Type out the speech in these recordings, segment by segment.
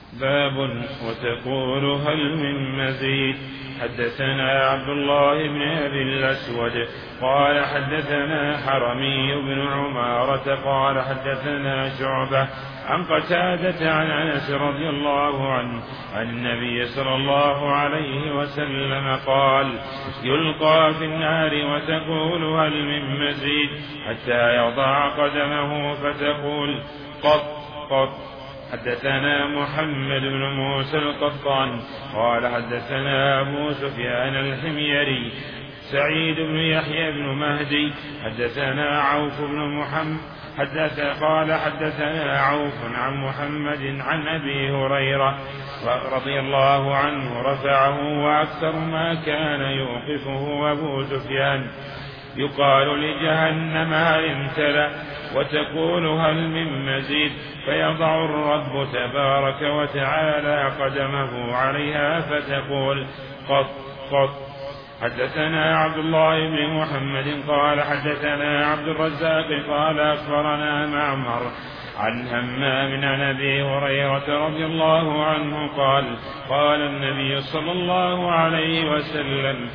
باب وتقول هل من مزيد. حدثنا عبد الله بن أبي الأسود قال حدثنا حرمي بن عمارة قال حدثنا شعبة عن قتادة عن أنس رضي الله عنه عن النبي صلى الله عليه وسلم قال يلقى في النار وتقول هل من مزيد حتى يضع قدمه فتقول قط قط. حدثنا محمد بن موسى القطان قال حدثنا أبو سفيان الحميري سعيد بن يحيى بن مهدي حدثنا عوف بن محمد قال حدثنا عوف عن محمد عن أبي هريرة رضي الله عنه رفعه وأكثر ما كان يوقفه أبو سفيان يقال لجهنم هل امتلأ وتقول هل من مزيد فيضع الرب تبارك وتعالى قدمه عليها فتقول قط قط. حدثنا عبد الله بن محمد قال حدثنا عبد الرزاق قال أخبرنا معمر عن همام عن أبي هريرة رضي الله عنه قال قال النبي صلى الله عليه وسلم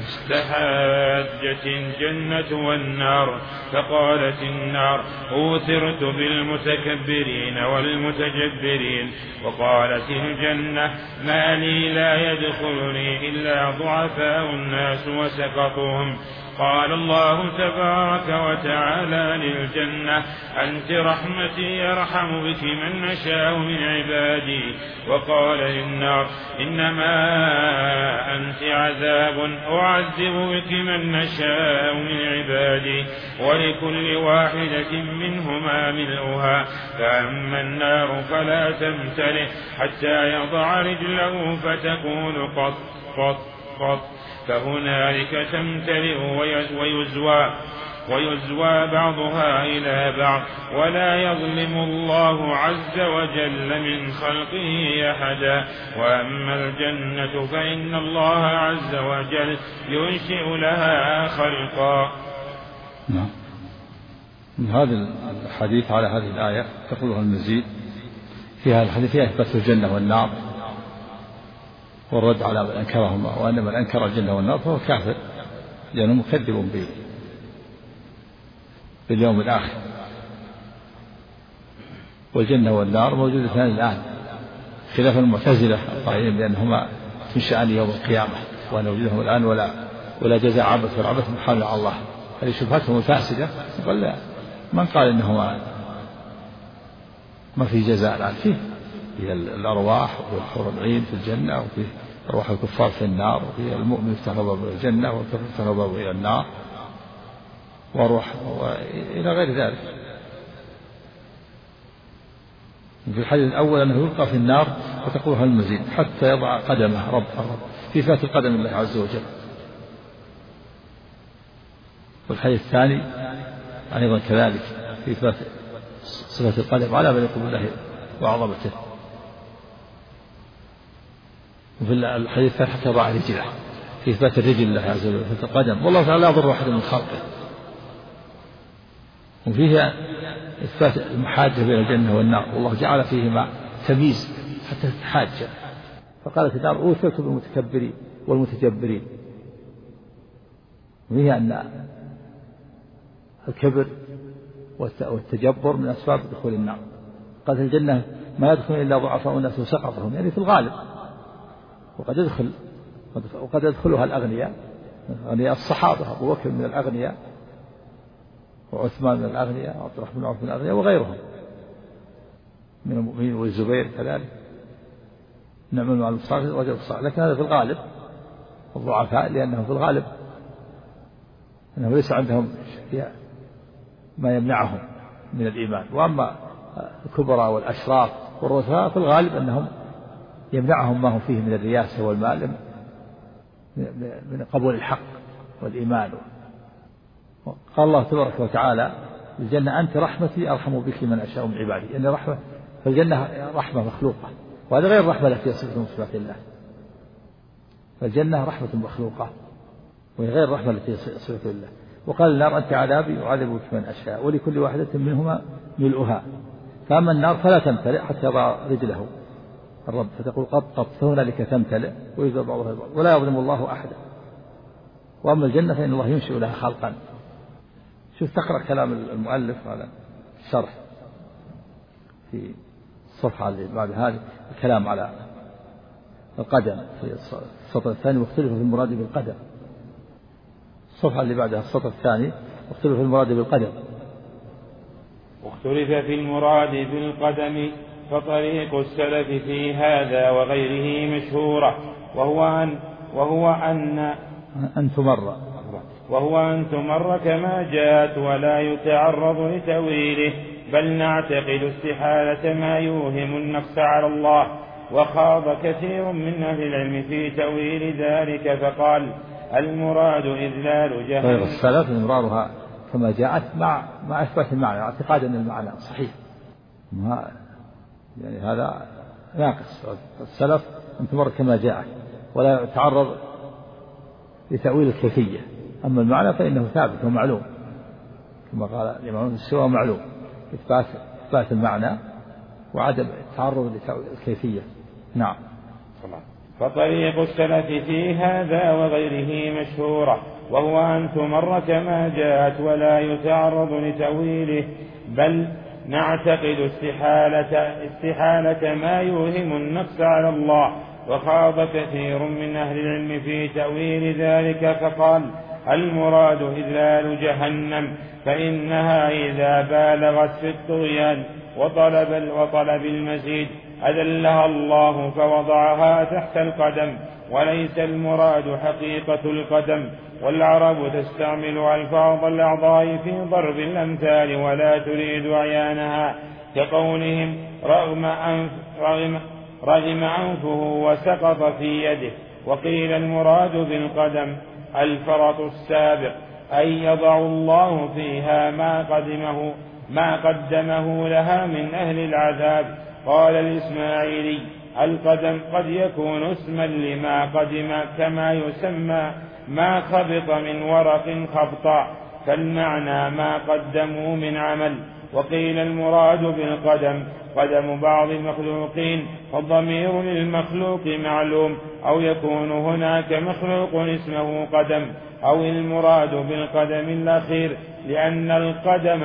تحاجت الجنة والنار فقالت النار أوثرت بالمتكبرين والمتجبرين وقالت الجنة ما لي لا يدخلني إلا ضعفاء الناس وسقطهم. قال الله تبارك وتعالى للجنة أنت رحمتي يرحم بك من نشاء من عبادي. وقال للنار إنما أنت عذاب أعذب بك من نشاء من عبادي ولكل واحدة منهما ملؤها فأما النار فلا تمتلئ حتى يضع رجله فتكون قط قط قط فهنالك تمتلئ ويزوى بعضها إلى بعض ولا يظلم الله عز وجل من خلقه أحدا. وأما الجنة فإن الله عز وجل ينشئ لها خلقا. هذا الحديث على هذه الآية تقولها المزيد فيها الحديث فيها إثبات الجنة والنار والرد على من أنكرهما وأن من أنكر الجنة والنار فهو كافر لأنه مكذب باليوم الآخر. والجنة والنار موجودتان الآن خلاف المعتزلة القائلين بأنهما من شأن يوم القيامة وأن وجودهم الآن ولا جزاء عبث والعبث محال على الله. هذه شبهتهم الفاسدة. قال من قال إنهما ما في جزاء الآن فيه الأرواح والحور العين في الجنة وفي أرواح الكفار في النار وفي المؤمن يفتح له باب الجنة والكافر يفتح له باب إلى النار وأرواح وإلى غير ذلك. في الحديث الأول أنه يلقى في النار وتقولها المزيد حتى يضع قدمه رب في فات القدم الله عز وجل. والحديث الثاني أيضا كذلك في فات صفة القدم على من يقول الله وعظمته. وفي الحديث الثالث حتى يضع رجله في إثبات الرجل الله عز وجل في القدم والله تعالى لا يضر واحد من خلقه. وفيها إثبات المحاجة بين الجنة والنار والله جعل فيهما تمييز حتى تتحاجى. فقالت النار أوثرت بالمتكبرين والمتجبرين. وفيها أن الكبر والتجبر من أسباب دخول النار. قالت الجنة ما يدخل إلا ضعفاء الناس وسقطهم يعني في الغالب. وقد يدخلها الأغنياء الصحابة أبو بكر من الأغنياء وعثمان من الأغنياء وعبد الرحمن بن عوف من الأغنياء وغيرهم من المؤمنين والزبير كذلك نعمل مع الصالح رجل الصالح. لكن هذا في الغالب الضعفاء لأنهم في الغالب أنهم ليس عندهم ما يمنعهم من الإيمان. وأما الكبراء والأشراف والرؤساء في الغالب أنهم يمنعهم ما هم فيه من الرياسة والمال من قبول الحق والإيمان. قال الله تبارك وتعالى الجنة أنت رحمتي أرحم بك من أشاء من عبادي. إن رحمة فالجنة رحمة مخلوقة وهذا غير الرحمة التي يصفها من صفات الله. فالجنة رحمة مخلوقة وهي غير الرحمة التي يصفها الله. وقال النار أنت عذابي أعذب بك من أشاء ولكل واحدة منهما ملؤها. فأما النار فلا تمتلئ حتى يضع رجله الرب فتقول قط فهنالك تمتلئ ويزال بعضها البعض ولا يظلم الله أحدا. وأما الجنة فإن الله ينشئ لها خلقا. شوف تقرأ كلام المؤلف على الشرح في الصفحة اللي بعد هذه الكلام على القدم في السطر الثاني واختلف في المراد بالقدم. الصفحة اللي بعدها السطر الثاني واختلف في المراد بالقدم. واختلف في المراد بالقدم فطريق السلف في هذا وغيره مشهورة وهو أن تمر كما جاءت ولا يتعرض لتأويله بل نعتقد استحالة ما يوهم النقص على الله. وخاض كثير من أهل العلم في تأويل ذلك فقال المراد إذلال جهنم. غير السلف إمرارها كما جاءت مع إثبات المعنى اعتقاد أن المعنى صحيح يعني هذا ناقص. السلف أن تمر كما جاءت ولا يتعرض لتأويل الكيفية. أما المعنى فإنه ثابت ومعلوم كما قال الإمام السوى معلوم إثبات المعنى وعدم التعرض لتأويل الكيفية. نعم. فطريق السلف في هذا وغيره مشهورة وهو أن تمر كما جاءت ولا يتعرض لتأويله بل نعتقد استحالة ما يوهم النقص على الله. وخاض كثير من أهل العلم في تأويل ذلك فقال المراد إذلال جهنم فإنها إذا بالغت في الطغيان وطلب المزيد أذلها الله فوضعها تحت القدم وليس المراد حقيقة القدم. والعرب تستعمل ألفاظ الأعضاء في ضرب الأمثال ولا تريد عيانها كقولهم رغم أنفه وسقط في يده. وقيل المراد بالقدم الفرط السابق أي يضع الله فيها ما قدمه لها من أهل العذاب. قال الإسماعيلي القدم قد يكون اسما لما قدم كما يسمى ما خبط من ورق خبطا فالمعنى ما قدموا من عمل. وقيل المراد بالقدم قدم بعض المخلوقين والضمير للمخلوق معلوم أو يكون هناك مخلوق اسمه قدم أو المراد بالقدم الأخير لأن القدم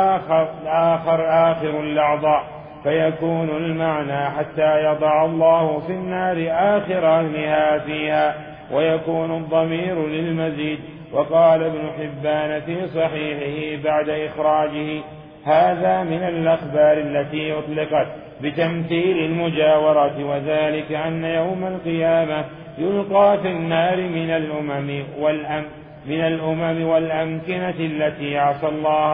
آخر الأعضاء فيكون المعنى حتى يضع الله في النار آخر أهلها فيها ويكون الضمير للمزيد. وقال ابن حبان في صحيحه بعد إخراجه هذا من الأخبار التي أطلقت بتمثيل المجاورة وذلك أن يوم القيامة يلقى في النار من الأمم والأمكنة التي عصي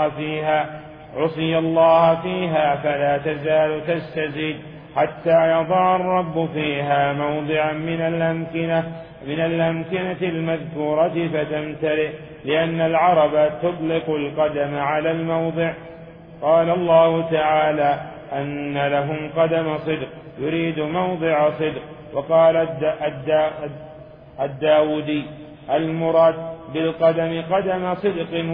الله فيها فلا تزال تستزيد حتى يضع الرب فيها موضعا من الأمكنة المذكورة فتمتلئ لأن العرب تطلق القدم على الموضع. قال الله تعالى أن لهم قدم صدق يريد موضع صدق. وقال الداودي المراد بالقدم قدم صدق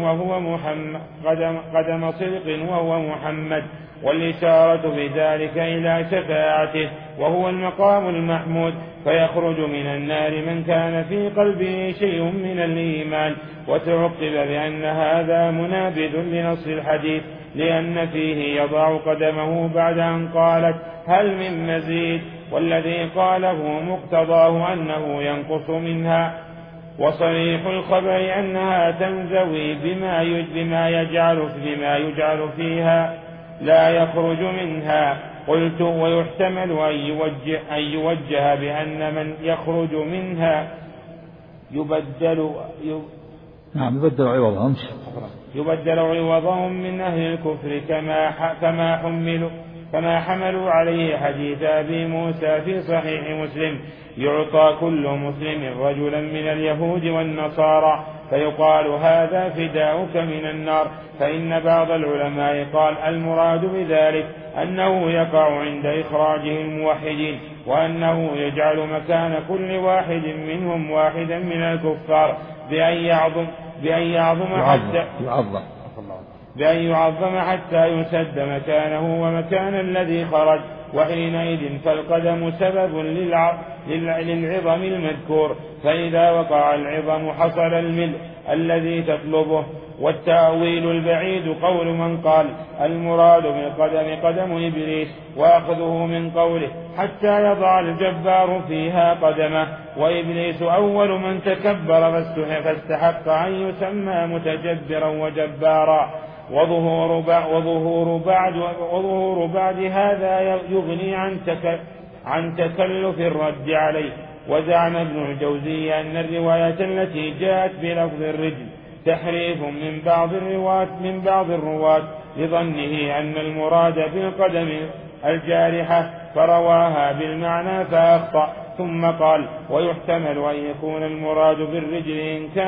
وهو محمد والإشارة بذلك إلى شفاعته وهو المقام المحمود فيخرج من النار من كان في قلبه شيء من الإيمان. وتعقب بأن هذا منابذ لنص الحديث لأن فيه يضع قدمه بعد أن قالت هل من مزيد والذي قاله مقتضاه أنه ينقص منها. وصريح الخبر أنها تنزوي بما يجعل فيها لا يخرج منها. قلت ويحتمل أن يوجه بأن من يخرج منها يبدل عوضهم من أهل الكفر كما حملوا عليه حديث أبي موسى في صحيح مسلم يعطى كل مسلم رجلا من اليهود والنصارى فيقال هذا فداؤك من النار. فإن بعض العلماء قال المراد بذلك أنه يقع عند إخراجه الموحدين وأنه يجعل مكان كل واحد منهم واحدا من الكفار بأن يعظم حتى يسد مكانه ومكان الذي خرج وحينئذ فالقدم سبب للعظم المذكور، فإذا وقع العظم حصل الملء الذي تطلبه. والتأويل البعيد قول من قال المراد بالقدم قدم إبليس، وأخذه من قوله حتى يضع الجبار فيها قدمه، وإبليس أول من تكبر فاستحق أن يسمى متجبرا وجبارا. وظهور بعد هذا يغني عن تكلف الرد عليه. وزعم ابن الجوزي أن الرواية التي جاءت بلفظ الرجل تحريف من بعض الرواة لظنه أن المراد بالقدم الجارحة فرواها بالمعنى فأخطأ، ثم قال ويحتمل أن يكون المراد بالرجل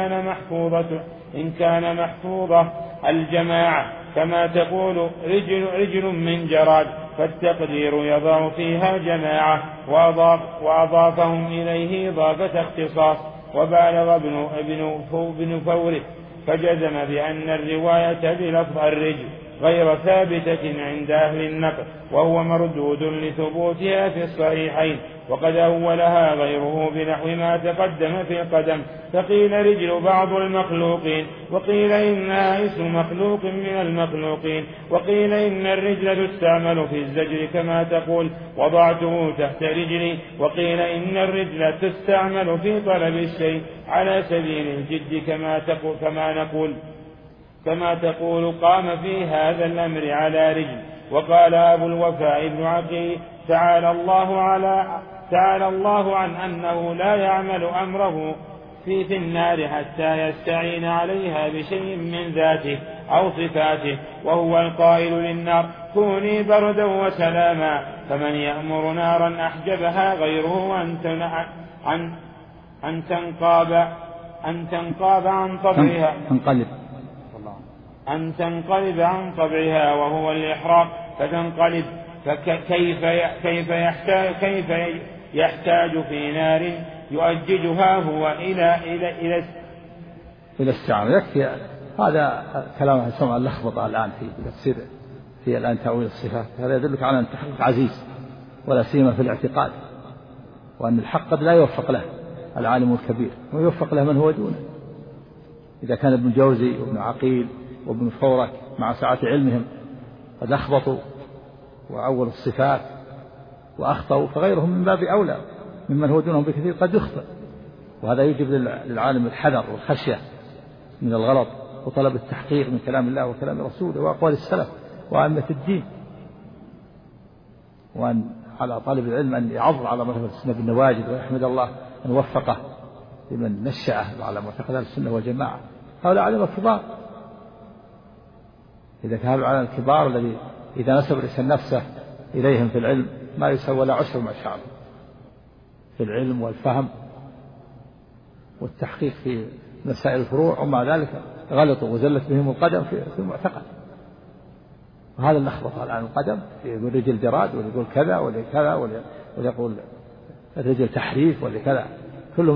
إن كان محفوظة الجماعة كما تقول رجل من جراد، فالتقدير يضع فيها جماعة، وأضافهم إليه إضافة اختصاص. وبالغ ابن فورك فجزم بأن الرواية بلفظ الرجل غير ثابتة عند أهل النقل، وهو مردود لثبوتها في الصحيحين. وقد أولها غيره بنحو ما تقدم في القدم، فقيل رجل بعض المخلوقين، وقيل إنها اسم مخلوق من المخلوقين، وقيل إن الرجل تستعمل في الزجر كما تقول وضعته تحت رجلي، وقيل إن الرجل تستعمل في طلب الشيء على سبيل الجد كما تقول قام في هذا الأمر على رجل. وقال أبو الوفاء بن عقيل تعالى الله عن أنه لا يعمل أمره في النار حتى يستعين عليها بشيء من ذاته أو صفاته، وهو القائل للنار كوني بردا وسلاما، فمن يأمر نارا أحجبها غيره أن تنقلب عن طبعها وهو الإحراق فتنقلب. فكيف يحتاج في نار يؤججها هو إلى الاستعانة. يكفي هذا كلام سمع اللخبطة الآن في تفسير في الآن تأويل الصفات. هذا يدلك على أن التحقيق عزيز ولا سيما في الاعتقاد، وأن الحق قد لا يوفق له العالم الكبير ويوفق له من هو دونه. إذا كان ابن جوزي وابن عقيل وابن فورك مع سعة علمهم قد أخبطوا وأول الصفات وأخطأوا، فغيرهم من باب أولى ممن هو دونهم بكثير قد يخطئ. وهذا يجب للعالم الحذر والخشية من الغلط وطلب التحقيق من كلام الله وكلام رسوله وأقوال السلف وأئمة الدين، وأن على طالب العلم أن يعض على مثل السنة بالنواجذ ويحمد الله أن وفقه لمن نشأه على معتقد السنة والجماعة. هؤلاء علماء كبار، إذا كان العلماء الكبار الذي إذا نسب الإنسان نفسه إليهم في العلم ما يسوى ولا عشر ما شاء الله في العلم والفهم والتحقيق في مسائل الفروع، ومع ذلك غلطوا وزلت بهم القدم في المعتقد. وهذا اللخبطة الآن القدم، يقول رجل جراد ويقول كذا ولا ويقول الرجل تحريف ولا كذا، كله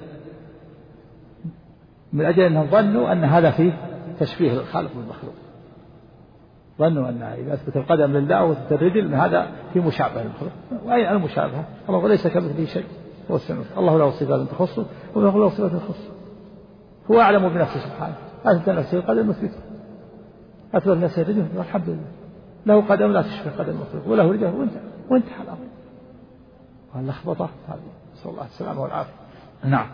من أجل أنهم ظنوا أن هذا فيه تشبيه الخالق بالمخلوق، ظنوا أن إذا أثبت القدم لله وأثبت الرجل أن هذا في مشابهة للمخلوق. وأي المشابهة؟ الله ليس كمثله شيء، هو السميع. الله له صفات تخصه وله له صفات تخصه، هو أعلم بنفسه سبحانه. أثبت نفسه القدم مثبته، أثبت نفسه الرجل والحمد لله، له قدم لا تشبه قدم المخلوق وله رجل وانتهى الأمر. واللخبطة هذه نسأل الله السلامة والعافية. نعم.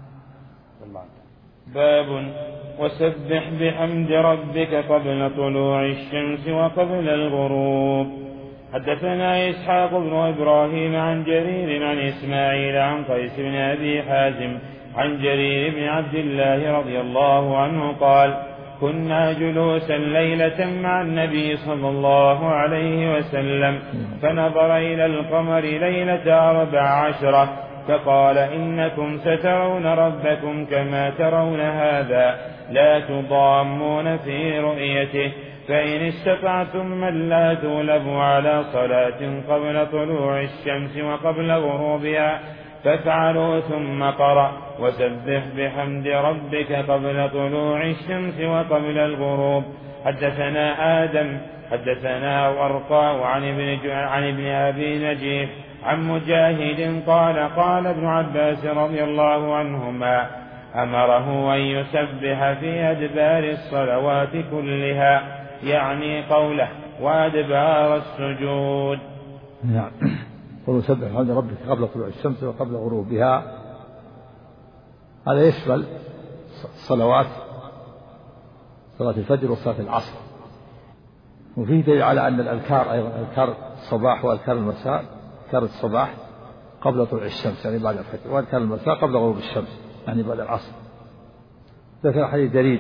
باب وسبح بحمد ربك قبل طلوع الشمس وقبل الغروب. حدثنا إسحاق بن إبراهيم عن جرير عن إسماعيل عن قيس بن أبي حازم عن جرير بن عبد الله رضي الله عنه قال كنا جلوسا ليلة مع النبي صلى الله عليه وسلم فنظر إلى القمر ليلة 14 فقال إنكم سترون ربكم كما ترون هذا لا تضامون في رؤيته، فإن استطعتم من لا تغلبوا على صلاة قبل طلوع الشمس وقبل غروبها فافعلوا. ثم قرأ وسبح بحمد ربك قبل طلوع الشمس وقبل الغروب. حدثنا آدم حدثنا ورقاء عن ابن أبي نجيح عن مجاهد قال ابن عباس رضي الله عنهما أمره أن يسبح في أدبار الصلوات كلها، يعني قوله وأدبار السجود. نعم. قل سبح بحمد ربك قبل طلوع الشمس وقبل غروبها، هذا يشمل الصلوات، صلاة الفجر وصلاة العصر. وفيه دليل على أن الأذكار أيضا أذكار الصباح وأذكار المساء، أذكار الصباح قبل طلوع الشمس يعني بعد الفجر، وأذكار المساء قبل غروب الشمس يعني بعد العصر. ذكر حديث دليل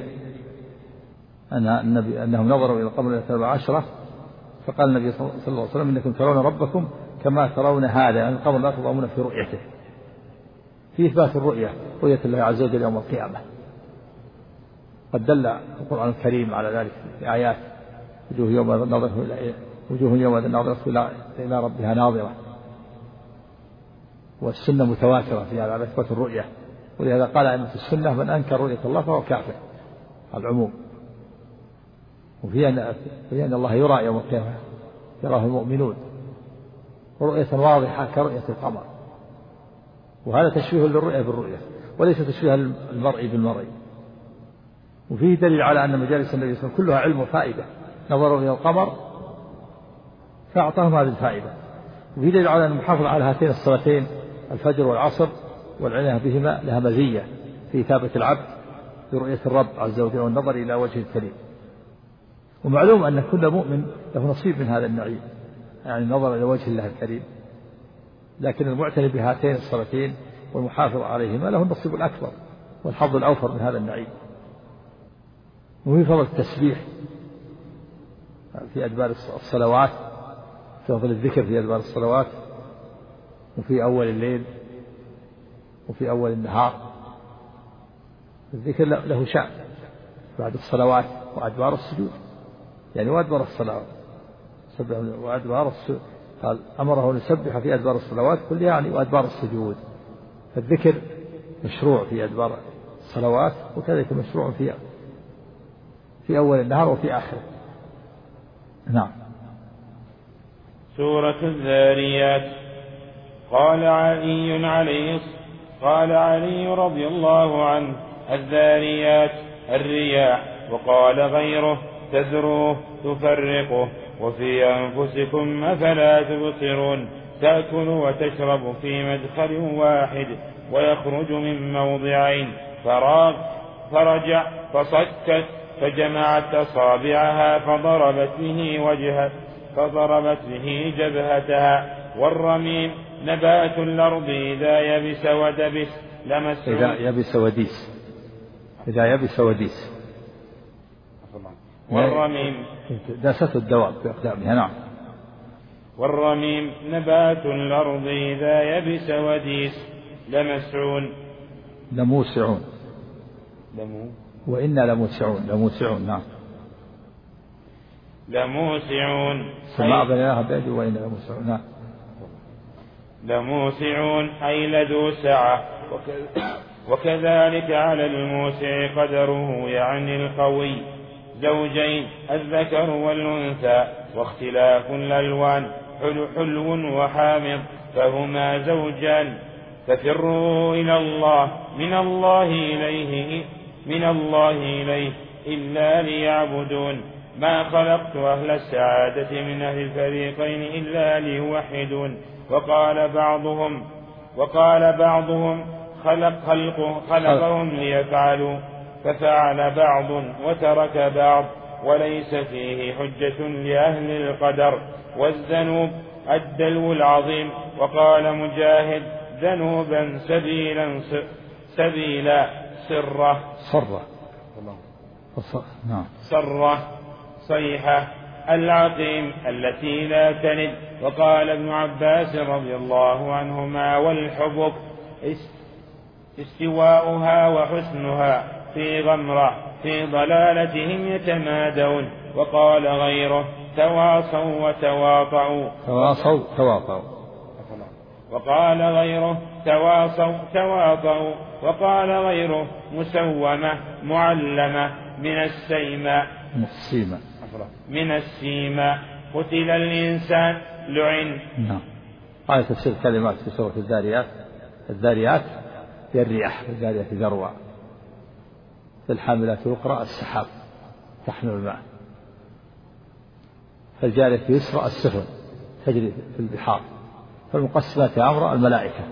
أنهم نظروا إلى القمر ليلة 14 فقال النبي صلى الله عليه وسلم إنكم ترون ربكم كما ترون هذا، يعني القمر لا تضامون في رؤيته، في إثبات رؤية الله عز وجل يوم القيامة. قد دل القرآن الكريم على ذلك في آيات وجوه يوم ناظرة إلى ربها ناظرة، والسنة متواترة في هذا على إثبات الرؤية. ولهذا قال أئمة السنة من أنكر رؤية الله فهو كافر على العموم. وفي أن الله يرى يوم القيامة يراه المؤمنون ورؤية واضحة كرؤية القمر، وهذا تشبيه للرؤية بالرؤية وليس تشبيه المرء بالمرء. وفيه دليل على أن مجالس النبي صلى الله عليه وسلم كلها علم وفائدة، نظروا إلى القمر فأعطاهم هذه الفائدة. وفيه دليل على أن المحافظة على هاتين الصلاتين الفجر والعصر والعناية بهما لها مزية في إثابة العبد برؤية الرب عز وجل والنظر إلى وجه الكريم. ومعلوم أن كل مؤمن له نصيب من هذا النعيم، يعني النظر إلى وجه الله الكريم، لكن المعتني بهاتين الصلاتين والمحافظ عليهما له النصيب الأكبر والحظ الأوفر من هذا النعيم. وفي فضل التسبيح في أدبار الصلوات، في فضل الذكر في أدبار الصلوات، وفي أول الليل وفي أول النهار. الذكر له شأن بعد الصلوات وأدبار السجود، يعني وأدبار الصلوات وأدبار السجود. قال أمره أن يسبح في أدبار الصلوات كلها يعني وأدبار السجود. فالذكر مشروع في أدبار الصلوات وكذلك مشروع في أول النهار وفي آخره. نعم. سورة الذاريات. قال علي رضي الله عنه الذاريات الرياح، وقال غيره تذروه تفرقه، وفي أنفسكم أفلا تبصرون، تأكل وتشرب في مدخل واحد ويخرج من موضعين، فرجع فصكت فجمعت أصابعها فضربت به جبهتها. والرميم نبات الأرض إذا يبس ودبس لمسه إذا يبس وديس والرميم داسته الدواب بأقدامها. نعم. والرميم نبات الأرض إذا يبس وديس لموسعون وإنا لموسعون. نعم. لموسعون سماء بنيناها بأيدي وإنا لموسعون. نعم. لموسعون أي لذو سعة. وكذلك على الموسع قدره يعني القوي زوجين الذكر والأنثى، واختلاف الألوان حلو وحامض فهما زوجان. ففروا إلى الله من الله إليه إلا ليعبدون، ما خلقت أهل السعادة من أهل الفريقين إلا ليوحدون. وقال بعضهم خلقهم ليفعلوا، ففعل بعض وترك بعض، وليس فيه حجة لأهل القدر. والذنوب الدلو العظيم. وقال مجاهد ذنوبا سبيلا صرة صيحة العقيم التي لا تلد. وقال ابن عباس رضي الله عنهما والحبك استواؤها وحسنها في غمرة في ضلالتهم يتمادون. وقال غيره تواصوا وتواطؤوا. وقال غيره تواطؤوا. وقال غيره مسومة معلمة من السيماء. من السيما قتل الإنسان لعن. نعم. هذا تفسير كلمات في سورة الذاريات. الذاريات هي الرياح، الذاريات ذروة، في الحاملات وقرأ السحاب تحمل الماء، فالجارية يسرى السفن تجري في البحار، فالمقسمات أمر الملائكة،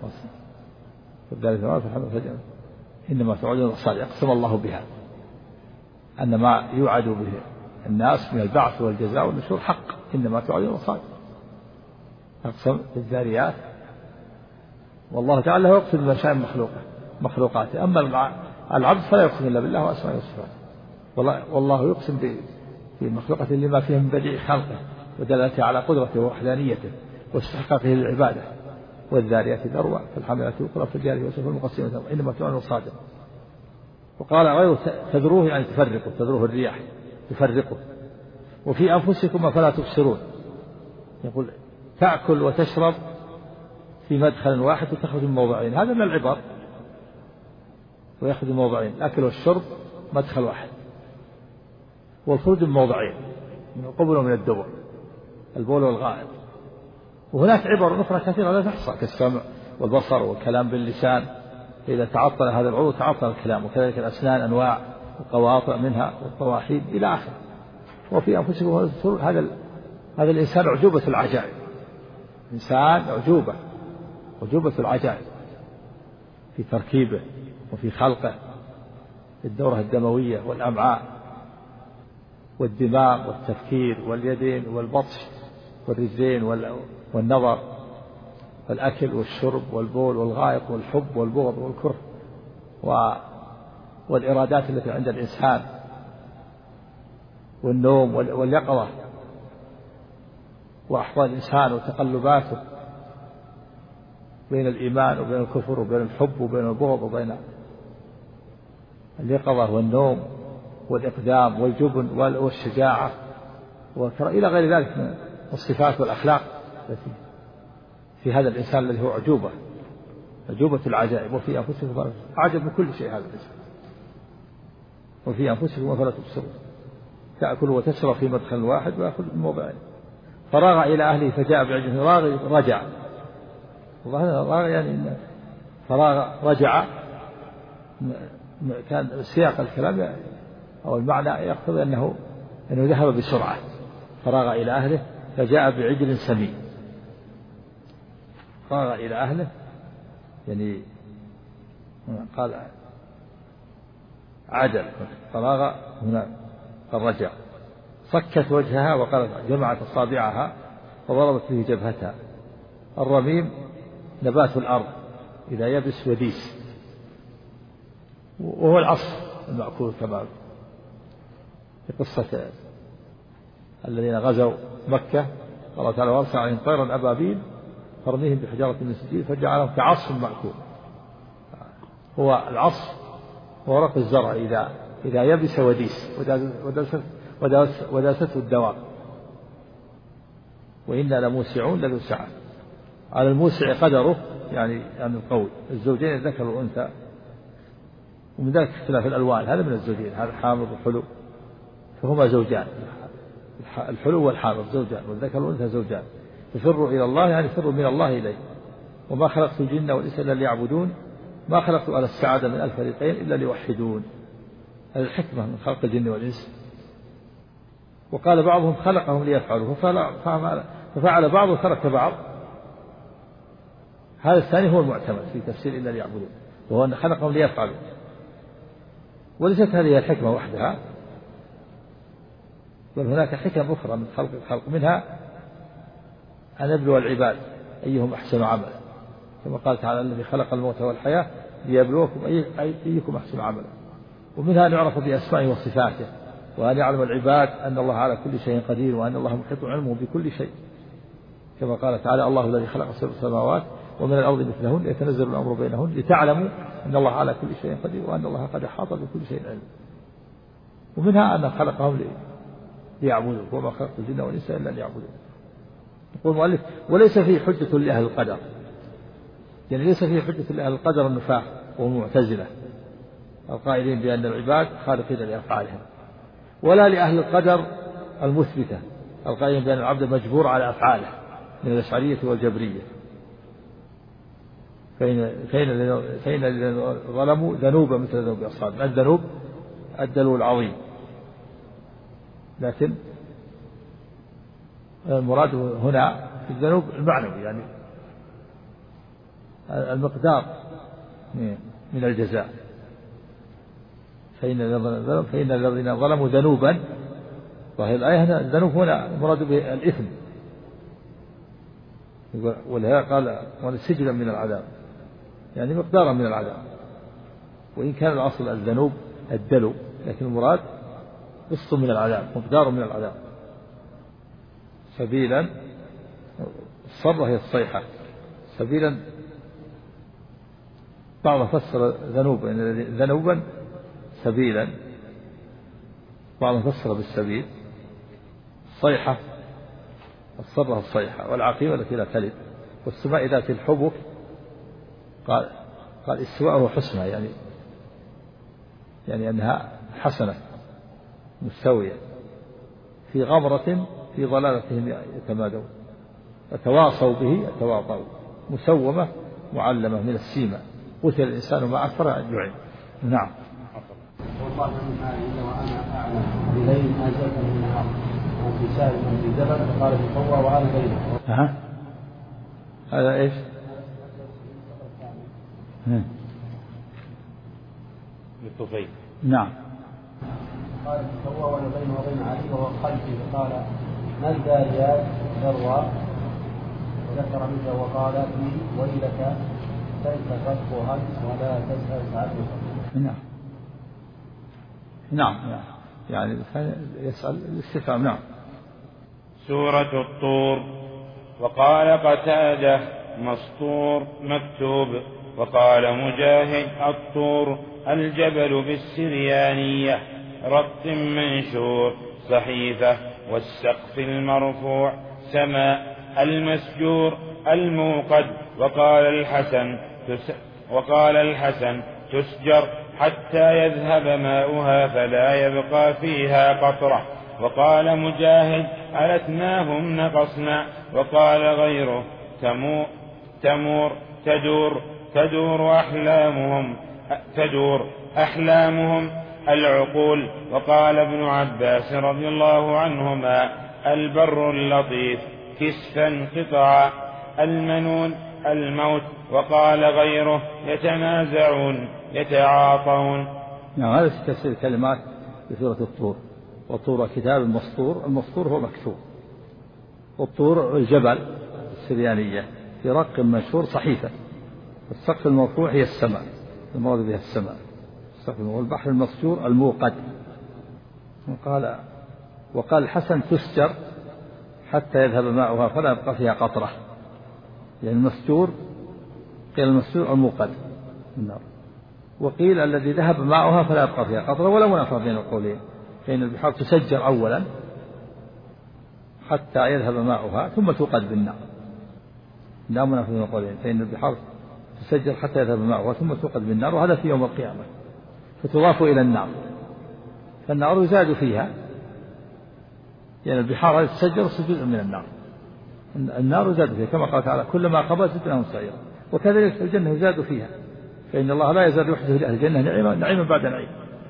إنما توعدون لصادق. أقسم الله بها أن ما يوعد به الناس من البعث والجزاء والنشور حق، إنما توعدون لصادق. أقسم بالذاريات، والله تعالى يقسم بما شاء مخلوقاته. أما العبد فلا يقسم إلا بالله وأسماءه وصفاته. والله يقسم في مخلوقته لما فيه من بديع خلقه ودلالته على قدرته ووحدانيته واستحقاقه للعبادة. والذاريات ذروة، فالحاملات وقرأ، فالجارية يوسف، المقسمة إنما توعدون صادق. وقال غير تذروه يعني تفرقوا، تذروه الرياح تفرقوا. وفي أنفسكم أفلا تبصرون، يقول تأكل وتشرب في مدخل واحد وتخرج من موضعين، هذا من العبر، ويأخذ من موضعين، الأكل والشرب مدخل واحد، والخروج من موضعين، من القبل ومن الدبر، البول والغائط. وهناك عبر أخرى كثيرة لا تحصى، كالسمع والبصر والكلام باللسان، إذا تعطل هذا العضو تعطل الكلام، وكذلك الأسنان أنواع وقواطع منها والطواحين إلى آخره. وفي أنفسكم هذا الإنسان عجوبة العجائب، إنسان عجوبة العجائب في تركيبه وفي خلقه، الدورة الدموية والأمعاء والدماغ والتفكير واليدين والبطش والرجلين والنظر والأكل والشرب والبول والغائط والحب والبغض والكره والإرادات التي عند الإنسان والنوم واليقظة وأحوال الإنسان وتقلباته بين الإيمان وبين الكفر وبين الحب وبين البغض وبين اليقظة والنوم والإقدام والجبن والشجاعة إلى غير ذلك من الصفات والأخلاق التي في هذا الإنسان الذي هو عجوبة العجائب. وفي أنفسكم عجب من كل شيء هذا الإنسان. وفي أنفسكم فلا تبصرون، تأكل وتشرب في مدخل واحد ويأخذ من موضعين. فراغ إلى أهله فجاء بعجل رجع، راغ يعني فراغ رجع، كان سياق الكلام أو المعنى يقتضي أنه ذهب بسرعة. فراغ إلى أهله فجاء بعجل سمين. فراغ إلى أهله يعني قال عدل، فراغ هنا الرجع. صكت وجهها وقالت، جمعت أصابعها وضربت به جبهتها. الرميم نبات الأرض إذا يبس وديس، وهو العصف المأكول كما في قصة الذين غزوا مكة، الله تعالى وارسل عليهم طيرا أبابيل ترميهم بحجارة من سجيل فجعلهم كعصف مأكول. هو العصف ورق الزرع إذا يبس وديس وداسته الدواب. وإنا لموسعون لذو سعة، على الموسع قدره يعني القوي، الزوجين الذكر والأنثى. ومن ذلك اختلاف الألوان، هذا من الزوجين، هذا حامض وحلو، فهما زوجان، الحلو والحامض زوجان، والذكر والأنثى زوجان. تفروا إلى الله يعني فروا من الله إليه. وما خلقت الجن والإنس إلا ليعبدون، ما خلقت على السعادة من الفريقين إلا ليوحدون. هذه الحكمة من خلق الجن والإنس. وقال بعضهم خلقهم ليفعلوا ففعل بعض وترك بعض. هذا الثاني هو المعتمد في تفسير إلا ليعبدون، وهو أن خلقهم ليفعلوا. وليست هذه الحكمة وحدها، بل هناك حكم أخرى من خلق الخلق، منها أن يبلو العباد أيهم أحسن عملا، كما قال تعالى الذي خلق الموت والحياة ليبلوكم أيكم أحسن عملا. ومنها أن يعرف بأسمائه وصفاته، وأن يعلم العباد أن الله على كل شيء قدير، وأن الله محيط علمه بكل شيء، كما قال تعالى الله الذي خلق سبع سماوات ومن الأرض مثلهن يتنزل الأمر بينهن لتعلموا أن الله على كل شيء قدير وأن الله قد أحاط بكل شيء علم. ومنها أن خلقهم ليعبدوا، وما خلقت الجن والإنس إلا ليعبدوا. يقول المؤلف وليس فيه حجة لأهل القدر، يعني ليس فيه حجة لأهل القدر النفاق والمعتزلة القائلين بأن العباد خالقين لأفعالهم، ولا لأهل القدر المثبتة القائمة بأن العبد مجبور على أفعاله من الأشعرية والجبرية. فإن الذين ظلموا ذنوبا مثل ذنوب أصحابهم. الذنوب الدلو العظيم، لكن المراد هنا في الذنوب المعنوي، يعني المقدار من الجزاء. فإن الذين ظلموا ذنوبا، وهي الآية الذنوب هنا المراد به الإثم، ولهذا قال سجلا من العذاب، يعني مقدارا من العذاب، وإن كان الأصل الذنوب الدلو، لكن المراد قسط من العذاب، مقدار من العذاب. سبيلا الصرة هي الصيحة، سبيلا بعض فسر ذنوبا سبيلا، بعض فسر بالسبيل. الصيحة الصرة الصيحة، والعقيمة التي لا تلد، والسماء ذات الحبك. قال استواءه حسنى، يعني أنها حسنة مستوية في غمرة في ضلالتهم يتمادون، وتواصوا به يتواطؤون، مسومة معلمة من السيمة، قتل الإنسان ما أكثر يعين. نعم. والله من إلا وأنا أعلم بليل أنزلت من النهار وفي سائل من في جبل فقال تطوع وأنا بينه. هذا إيش؟ للطفيل. نعم. قال تطوع وأنا بينه وبين علي وهو خلفي، فقال ما الداريات ذروة، وذكر منه وقال لي ويلك تلك غفوها ولا تسأل تعرفها. نعم يعني يسأل الاستفهام. نعم. سورة الطور. وقال قتادة مسطور مكتوب. وقال مجاهد الطور الجبل بالسريانية رط منشور صحيفة، والسقف المرفوع سماء، المسجور الموقد. وقال الحسن تسجر حتى يذهب ماؤها فلا يبقى فيها قطرة. وقال مجاهد ألتناهم نقصنا. وقال غيره تدور أحلامهم العقول. وقال ابن عباس رضي الله عنهما البر اللطيف كسفا قطعا، المنون الموت. وقال غيره يتنازعون يتعاطون. نعم. هذا تفسير كلمات في سورة الطور. والطور كتاب المسطور، المسطور هو مكتوب، والطور الجبل السريانية في رق منشور صحيفة. السقف المرفوع هي السماء، المراد بها السماء. السقف والبحر المسجور الموقد. وقال الحسن تسجر حتى يذهب ماؤها فلا يبقى فيها قطرة، يعني المسجور قيل المسجور الموقد النار، وقيل الذي ذهب ماؤها فلا يبقى فيها قطرة، ولا منافاة بين القولين، فإن البحار تسجر أولا حتى يذهب ماؤها ثم توقد بالنار، لا منافاة بين القولين، فإن البحار تسجر حتى يذهب ماؤها ثم توقد بالنار، وهذا في يوم القيامة، فتضاف إلى النار، فالنار يزاد فيها، يعني البحار تسجر جزء من النار، النار يزاد فيها كما قال تعالى كلما قبل زدناهم سعيرا. وكذلك الجنة يزاد فيها، فإن الله لا يزال يحدث لأهل الجنة نعيما بعد نعيم.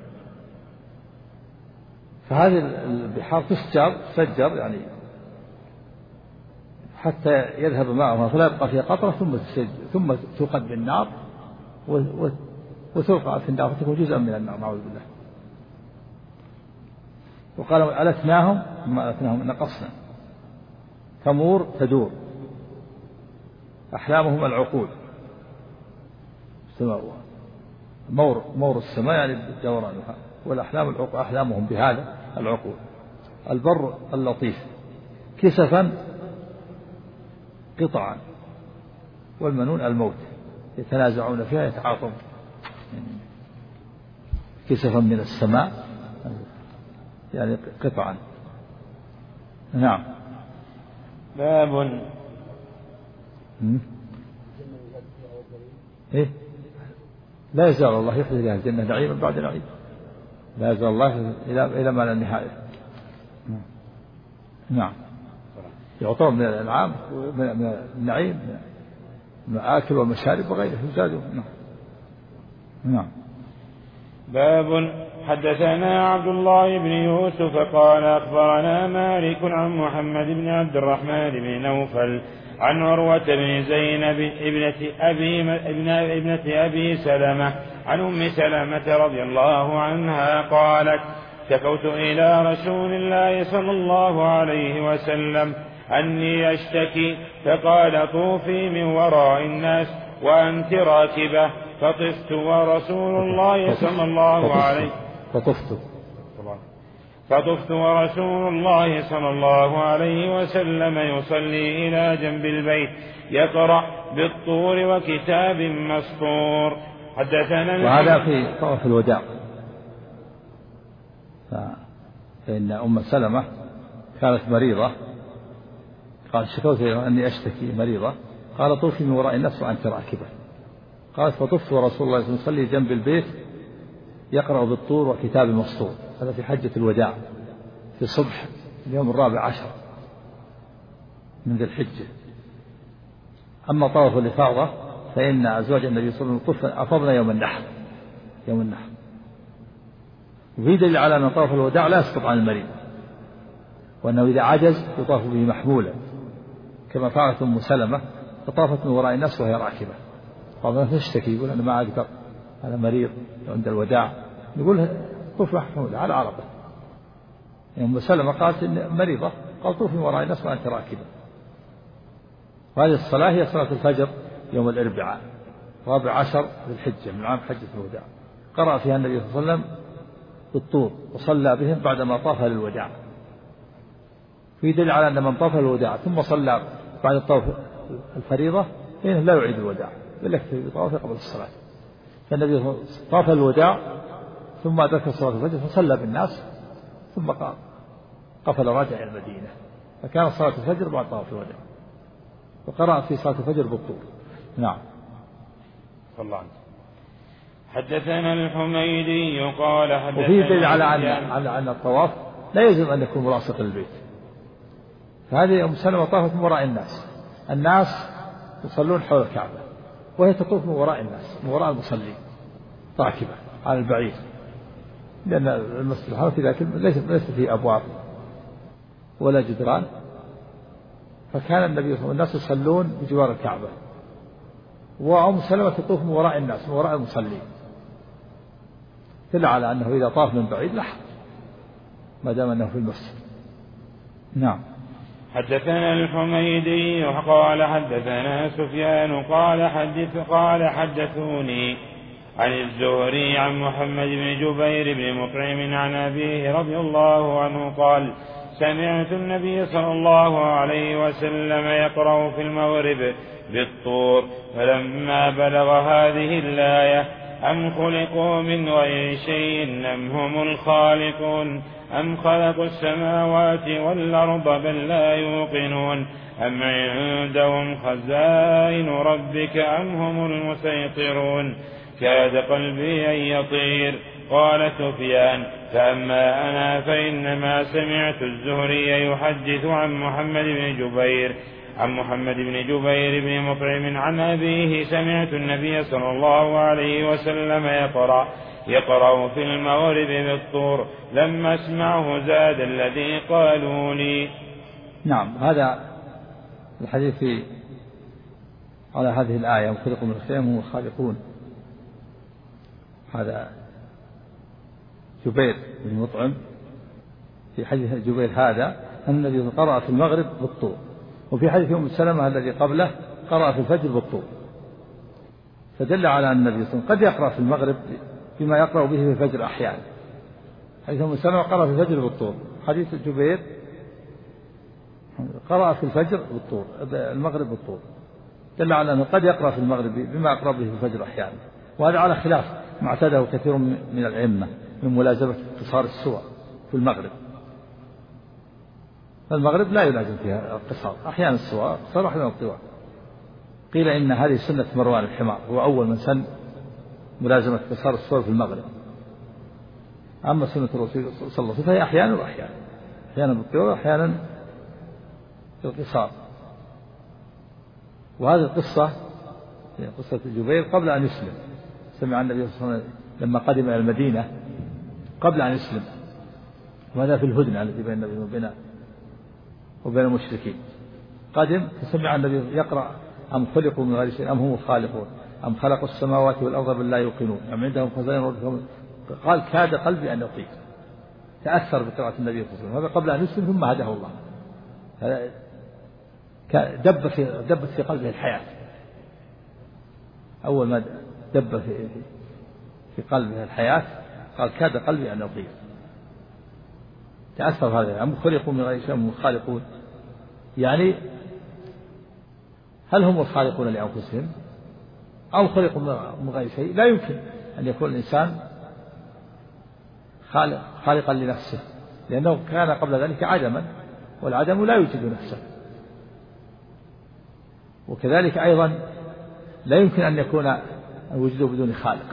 فهذه البحار تسجر يعني حتى يذهب معها فلا يبقى فيها قطرة، ثم توقد بالنار وتلقى في النار فتكون جزءا من النار، نعوذ بالله. وقال ألتناهم ما ألتناهم نقصنا. تدور أحلامهم العقول، مور السماء يعني دورانها، والأحلام العقول أحلامهم بهذا العقول. البر اللطيف كسفا قطعا، والمنون الموت يتنازعون فيها يتعاطون، كسفا من السماء يعني قطعا. نعم. باب إيه؟ لا يزال الله يحدث لها الجنة نعيما بعد نعيم، لا يزال الله إلى ما لا نهاية. نعم، يعطون من الأنعام ومن النعيم، من الآكل والمشارب وغيره يزادون. نعم. باب. حدثنا عبد الله بن يوسف قال أخبرنا مالك عن محمد بن عبد الرحمن بن نوفل عن عروة بن زينب ابنة أبي سلمة عن أم سلمة رضي الله عنها قالت: شكوت إلى رسول الله صلى الله عليه وسلم أني أشتكي، فقال: طوفي من وراء الناس وأنت راكبة، فطفت ورسول الله صلى الله عليه فطفت ورسول الله صلى الله عليه وسلم يصلي إلى جنب البيت يقرأ بالطور وكتاب مسطور. حدثنا. وهذا في طواف الوداع، فإن أم سلمة كانت مريضة، قال: شكوت أني أشتكي مريضة، قال: طوفي من وراء الناس وأنت راكبة. قالت: فطفت ورسول الله يصلي جنب البيت يقرأ بالطور وكتاب مسطور. هذا في حجة الوداع في صبح اليوم 14 من ذي الحجة. أما طواف الإفاضة فإن أزواج النبي صلى الله عليه وسلم أفضنا يوم النحر. وفي دليل على أن طواف الوداع لا يسقط عن المريض، وأنه إذا عجز يطاف به محمولا، كما فعلت أم سلمة فطافت من وراء الناس وهي راكبة. طبعا تشتكي يقول: أنا ما أقدر، أنا مريض عند الوداع، يقول: طوف محمولا على عربة. أم سلمة قالت إن مريضة، قال: طوف من وراء الناس وأنت راكبة. وهذه الصلاة هي صلاة الفجر يوم الأربعاء 14 ذي الحجة من عام حجة الوداع. قرأ فيها النبي صلى الله عليه وسلم بالطور وصلى بهم بعدما طاف للوداع. في دليل على أن من طاف الوداع ثم صلى بعد الطواف الفريضة فإنه لا يعيد الوداع، بل يكتفي بطوافه قبل الصلاة. فالنبي طاف الوداع ثم أدرك صلاة الفجر فصلى بالناس ثم قفل راجع إلى المدينة، فكان صلاة الفجر بعد طواف الوداع، وقرأ في صلاة الفجر بالطور. نعم. صلى الله عليه وسلم. حدثنا الحميدي قال: حدثنا. وفيه دليل على أن الطواف لا يجب أن يكون ملاصق للبيت. فهذه أم سلمة طافت من وراء الناس يصلون حول الكعبة، وهي تطوف من وراء الناس، من وراء المصلين راكبة على البعير، لأن المسجد الحرام ليس فيه أبواب ولا جدران، فكان النبي صلى الله عليه وسلم الناس يصلون بجوار الكعبة، وأم سلمة تطوف من وراء الناس، من وراء المصلين، دل على أنه إذا طاف من بعيد لا حرج ما دام أنه في المسجد. نعم. حدثنا الحميدي قال: حدثنا سفيان قال حدثوني عن الزهري عن محمد بن جبير بن مطعم عن أبيه رضي الله عنه قال: سمعت النبي صلى الله عليه وسلم يقرأ في المغرب بالطور، فلما بلغ هذه الآية: أم خلقوا من غير شيء أم هم الخالقون أم خلقوا السماوات والأرض بل لا يوقنون أم عندهم خزائن ربك أم هم المسيطرون، كاد قلبي أن يطير. قال سفيان: فأما أنا فإنما سمعت الزهري يحدث عن محمد بن جبير بن مطعم عن أبيه: سمعت النبي صلى الله عليه وسلم يقرأ في المغرب بالطور، لما اسمعه زاد الذي قالوا لي. نعم. هذا الحديث على هذه الآية: وخلقوا من الخيام هم الخالقون. هذا جبير بن مطعم في حديث جبير هذا أن النبي قرأ في المغرب بالطور، وفي حديث أم سلمة الذي قبله قرأ في الفجر بالطور، فدل على أن النبي صلى الله عليه وسلم قد يقرأ في المغرب بما يقرأ به في الفجر أحيانا. حديث أم سلمة قرأ في الفجر بالطور، حديث جبير قرأ في الفجر بالطور، المغرب بالطور، دل على أنه قد يقرأ في المغرب بما يقرأ به في الفجر أحيانا. وهذا على خلاف ما اعتاده كثير من الأئمة من ملازمة اقتصار السور في المغرب. فالمغرب لا يلازم فيها القصار، أحيانا السور قصار وأحيانا الطوال. قيل إن هذه سنة مروان الحمار، هو أول من سن ملازمة اقتصار السور في المغرب. أما سنة الرسول صلى الله عليه وسلم فهي أحيانا وأحيانا، أحيانا بالطوال وأحيانا في القصار. وهذه القصة هي قصة جبير قبل أن يسلم. سمع النبي صلى الله عليه وسلم لما قدم إلى المدينة قبل أن يسلم، وهذا في الهدنة التي بين النبي وبين المشركين. قدم فسمع النبي يقرأ أم خلقوا من غير شيء أم هم الخالقون أم خلقوا السماوات والأرض بل لا يوقنون أم عندهم خزائن ربهم. قال كاد قلبي أن يطير. تأثر بقراءة النبي صلى الله عليه وسلم، هذا قبل أن يسلم ثم هداه الله. دبت في قلبه الحياة. أول ما دب في قلبه الحياة قال كاد قلبي أن يطير. تأثر هذا. أم خلقوا من غير شيء أم هم الخالقون، يعني هل هم الخالقون لأنفسهم أو خلقوا من غير شيء؟ لا يمكن أن يكون الإنسان خالقا لنفسه، لأنه كان قبل ذلك عدما، والعدم لا يوجد نفسه. وكذلك أيضا لا يمكن أن يكون الوجود بدون خالق،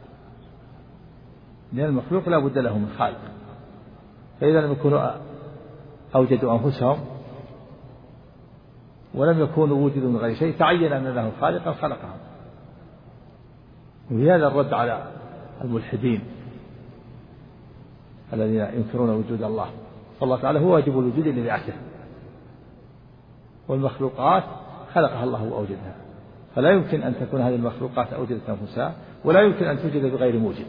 لأن المخلوق لا بد له من خالق. فإذا لم يكونوا أوجدوا أنفسهم ولم يكونوا وجدوا من غير شيء تعين أن له خالقا خلقهم. وهذا الرد على الملحدين الذين ينكرون وجود الله. فالله تعالى هو واجب الوجود لذاته، والمخلوقات خلقها الله وأوجدها، فلا يمكن أن تكون هذه المخلوقات أوجدت أنفسها، ولا يمكن أن توجد بغير موجد.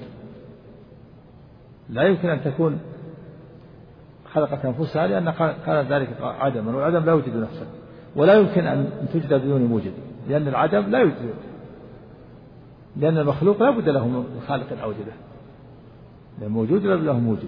لا يمكن أن تكون خلقت أنفسها لأن كان ذلك عدما، والعدم لا يوجد نفسه. ولا يمكن أن توجد بدون موجد، لأن العدم لا يوجد، لأن المخلوق لا بد له من خالق أوجده، لأن موجود لا بد له موجد.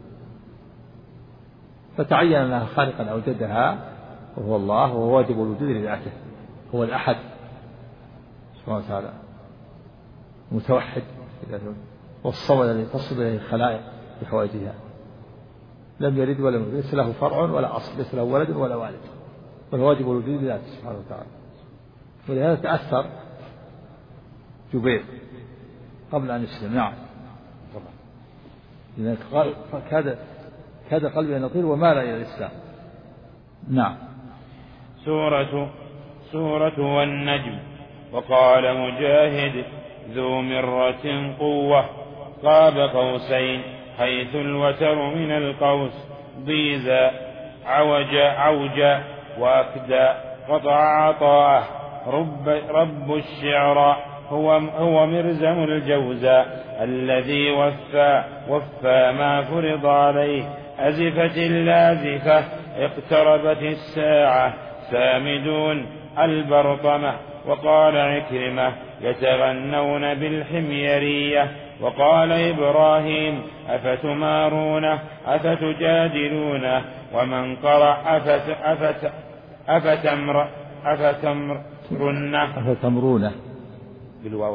فتعين أنها خالقا أوجدها وهو الله، وهو واجب الوجود لذاته، هو الأحد سبحانه وتعالى متوحد، والصمد الذي تصل إليه الخلائق بحوائجها، لم يلد ولم يولد، ليس له فرع ولا أصل، ليس له ولد ولا والد، بل واجب الوجود لذاته سبحانه وتعالى. ولهذا تأثر جبير قبل أن يسلم. نعم لذلك قال كاد قلبي أن يطير ومال إلى الإسلام. نعم. سورة والنجم. وقال مجاهد ذو مرة قوة قاب قوسين، حيث الوتر من القوس ضيزا عوجا وأكدا قطع عطاءه. رب الشعر هو مرزم الجوزاء الذي وفى ما فرض عليه. أزفت اللازفة اقتربت الساعة، سامدون البرطمة. وقال عكرمة يتغنون بالحميرية. وقال إبراهيم أفتمارونه أفتجادلونه. ومن قرأ أفتمرونه بالواو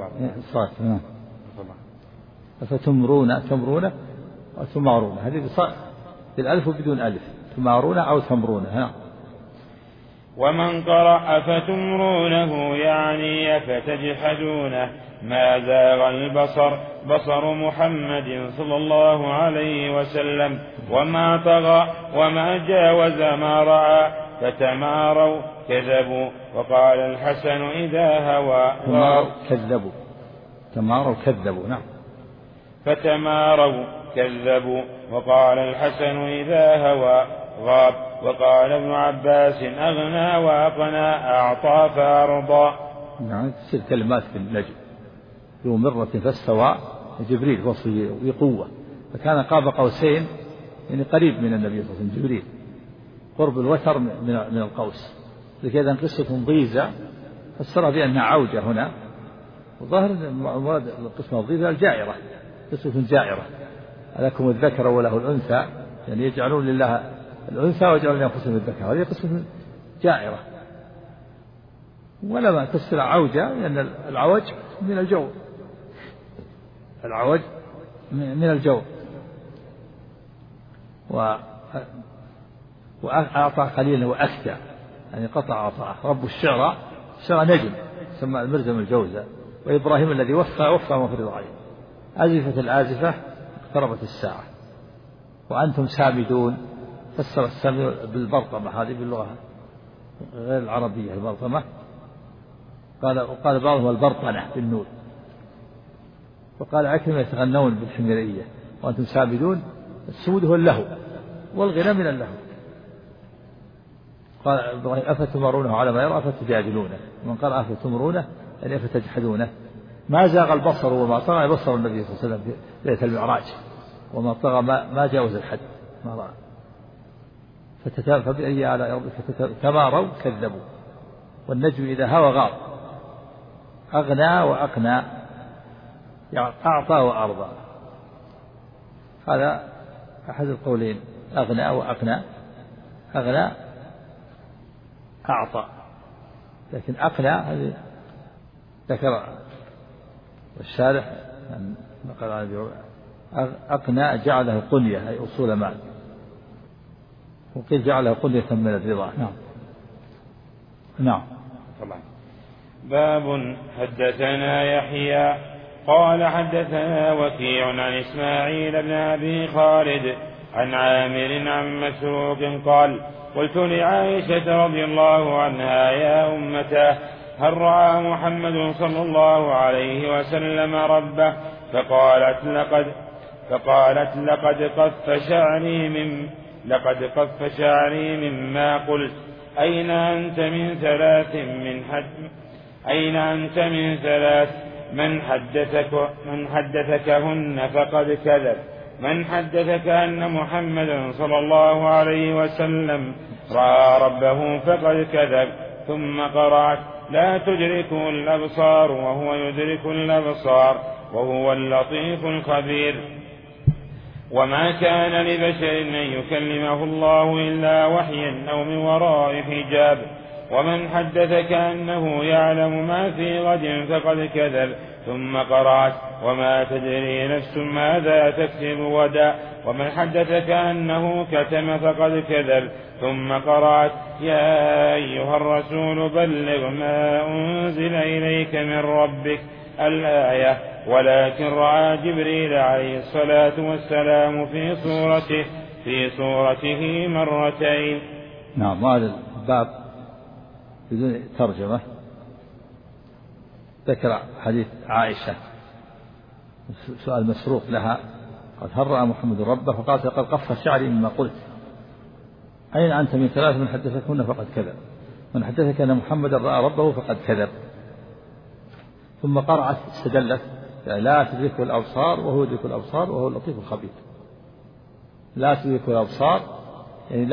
تمرونه وتمارونه، هذه بالألف وبدون ألف، تمارونه أو تمرونه. ومن قرأ فتمرونه يعني فتجحدونه. ما زاغ البصر بصر محمد صلى الله عليه وسلم وما طغى وما جاوز ما رأى. فتماروا كذبوا. وقال الحسن إذا هوى تماروا كذبوا. نعم. فتماروا كذبوا. وقال الحسن إذا هوى غاب. وقال ابن عباس أغنى وأقنى أعطى فأرضى. نعم. تصير كلمات في النجم. ذو مرة فاستوى جبريل وصفه بقوة، فكان قاب قوسين يعني قريب من النبي صلى الله عليه وسلم جبريل، قرب الوتر من القوس. لكذا قصة ضيزة فسرها بأنها عوجة هنا، وظاهر المراد القسمة الضيزة الجائرة، قصة جائرة. ألكم الذكر وله الأنثى، يعني يجعلون لله الأنثى ويجعلون لأنفسهم الذكر، هذه قصة جائرة. ولما تفسر عوجة لأن العوج من الجو، العوج من الجو. وأعطى قليلا وأكدى، يعني قطع عطاءه. رب الشعر نجم سمى المرزم الجوزاء. وإبراهيم الذي وفى ما فرض عليه. أزفت الآزفة اقتربت الساعة. وأنتم سامدون، فسر السامد بالبرطمة، هذه باللغة غير العربية البرطمة. وقال بعضهم البرطنة بالنون. وقال عكرمة يتغنون بالحميرية وأنتم سابدون. السود هو اللهو والغنى من اللهو. قال إبراهيم أفتمرونه على ما يرى أفتجادلونه. من قال أفتمرونه يعني أفتجحدونه. ما زاغ البصر وما طغى بصر النبي صلى الله عليه وسلم في ليلة المعراج وما طغى ما جاوز الحد ما رأى. فبأي آلاء ربك تماروا كذبوا. والنجم إذا هوى غاب. أغنى وأقنى يعني أعطى وأرضى. هذا أحد القولين أغنى وأقنى. أغنى أعطى لكن أقنى هذه ذكر الشارح نقل أقنى جعله قنية أي أصول مال وقيل جعله قنية من الرضا. نعم. طبعا. باب حدثنا يحيى قال حدثنا وكيع عن إسماعيل بن أبي خالد عن عامر عن مسروق قال قلت لعائشة رضي الله عنها يا أمته هل رأى محمد صلى الله عليه وسلم ربه؟ فقالت لقد قف شعري مما قلت أين أنت من ثلاث من حدثكهن فقد كذب. من حدثك أن محمدا صلى الله عليه وسلم رأى ربه فقد كذب. ثم قرأت لا تدركه الأبصار وهو يدرك الأبصار وهو اللطيف الخبير. وما كان لبشر أن يكلمه الله إلا وحيا أو من وراء حجاب. ومن حدثك أنه يعلم ما في غد فقد كذب. ثم قرأت وما تدري نفس ماذا تكسب غدا. ومن حدثك أنه كتم فقد كذب. ثم قرأت يا أيها الرسول بلغ ما أنزل إليك من ربك الآية. ولكن رأى جبريل عليه الصلاة والسلام في صورته مرتين. نعم. هذا الباب بدون ترجمة ذكر حديث عائشة سؤال مسروق لها قال هل رأى محمد ربه؟ فقالت لقد قف شعري مما قلت أين أنت من ثلاث من حدثكن فقد كذب. من حدثك أن محمد رأى ربه فقد كذب. ثم قرأت استدلت لا تدركه الأبصار وهو يدرك الأبصار وهو اللطيف الخبير. لا تدركه الأبصار يعني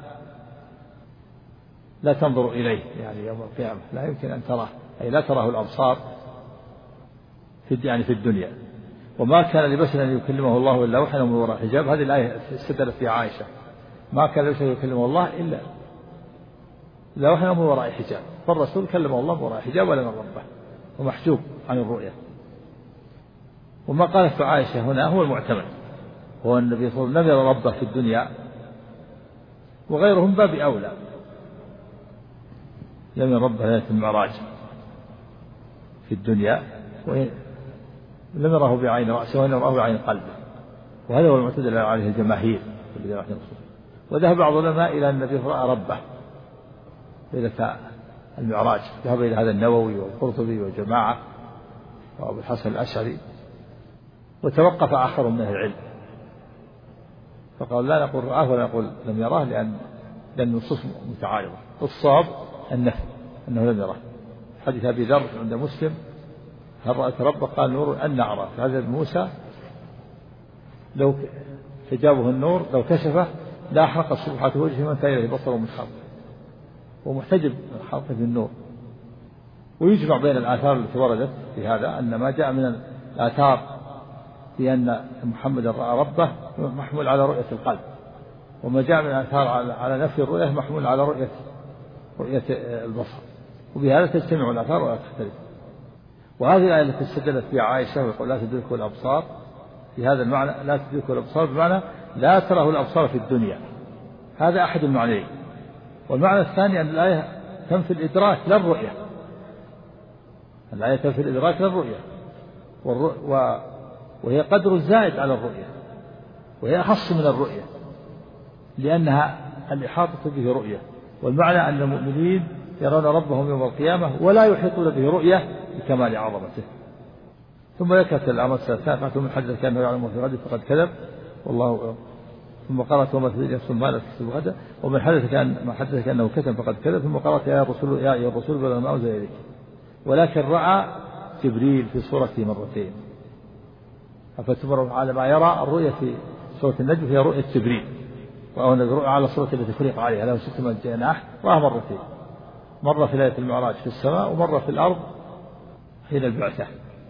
لا تنظر إليه يعني يوم القيامة لا يمكن أن تراه أي لا تراه الأبصار في الدنيا. وما كان لبشر أن يكلمه الله إلا وحيا من وراء حجاب. هذه الآية استدلت فيها عائشة ما كان لبشر يكلمه الله إلا وحيا من وراء حجاب. فالرسول كلمه الله من وراء حجاب ولا من ربه ومحجوب عن الرؤية. وما قالت عائشة هنا هو المعتمد هو النبي صلى الله عليه وسلم لم يرى ربه في الدنيا وغيرهم باب أولى لم يرى ربه ليلة المعراج في الدنيا لم يره بعين رأسه وإنما رأه بعين قلبه. وهذا هو المعتدل عليه الجماهير. وذهب بعض العلماء إلى النبي رأى ربه ليلة المعراج. ذهب إلى هذا النووي والقرطبي وجماعة وأبو الحسن الأشعري. وتوقف آخر من أهل العلم فقال لا نقول رآه ولا نقول لم يراه لأن النصوص متعارضة. الصواب النفي أنه لم يراه. حديث أبي ذر عند مسلم هل رأيت ربه؟ قال نور أن أرى. فهذا موسى لو حجابه النور لو كشفه لا أحرق سبحة وجهه من كان إليه بصره من خلقه ومحتجب من خلقه بالنور. ويجمع بين الآثار التي وردت في هذا أن ما جاء من الآثار في أن محمد رأى ربه محمول على رؤية القلب وما جاء من الآثار على نفي الرؤية محمول على رؤية البصر. وبهذا تجتمع الآثار ولا تختلف. وهذه الآية التي استدلت بها عائشة ويقول لا تدركه الأبصار في هذا المعنى لا تدركه الأبصار بمعنى لا تراه الأبصار في الدنيا. هذا أحد المعنيين. والمعنى الثاني أن الآية تنفي الإدراك لا الرؤية. الآية تنفي الإدراك لا الرؤية وهي قدر زائد على الرؤية وهي أخص من الرؤية لأنها الإحاطة به رؤية والمعنى أن المؤمنين يرون ربهم يوم القيامة ولا يحيطون به رؤية بكمال عظمته. ثم ذكرت الأمر الثالث من حدث كأنه يعلم في غد فقد كذب والله. ثم قرأت وما تدري نفس ما لا تكسب غدا ومن حدث كأنه كتب فقد كذب. ثم قرأت يا أيها الرسول بلغ ما أنزل إليك. ولكن رأى جبريل في صورته مرتين. أفتمر على ما يرى الرؤية في سورة النجم هي رؤية جبريل، وأن الرؤيا على الصورة التي خلق عليها له 600 جناح، رأى مرتين، مرة في ليلة المعراج في السماء ومرة في الأرض حين البعثة.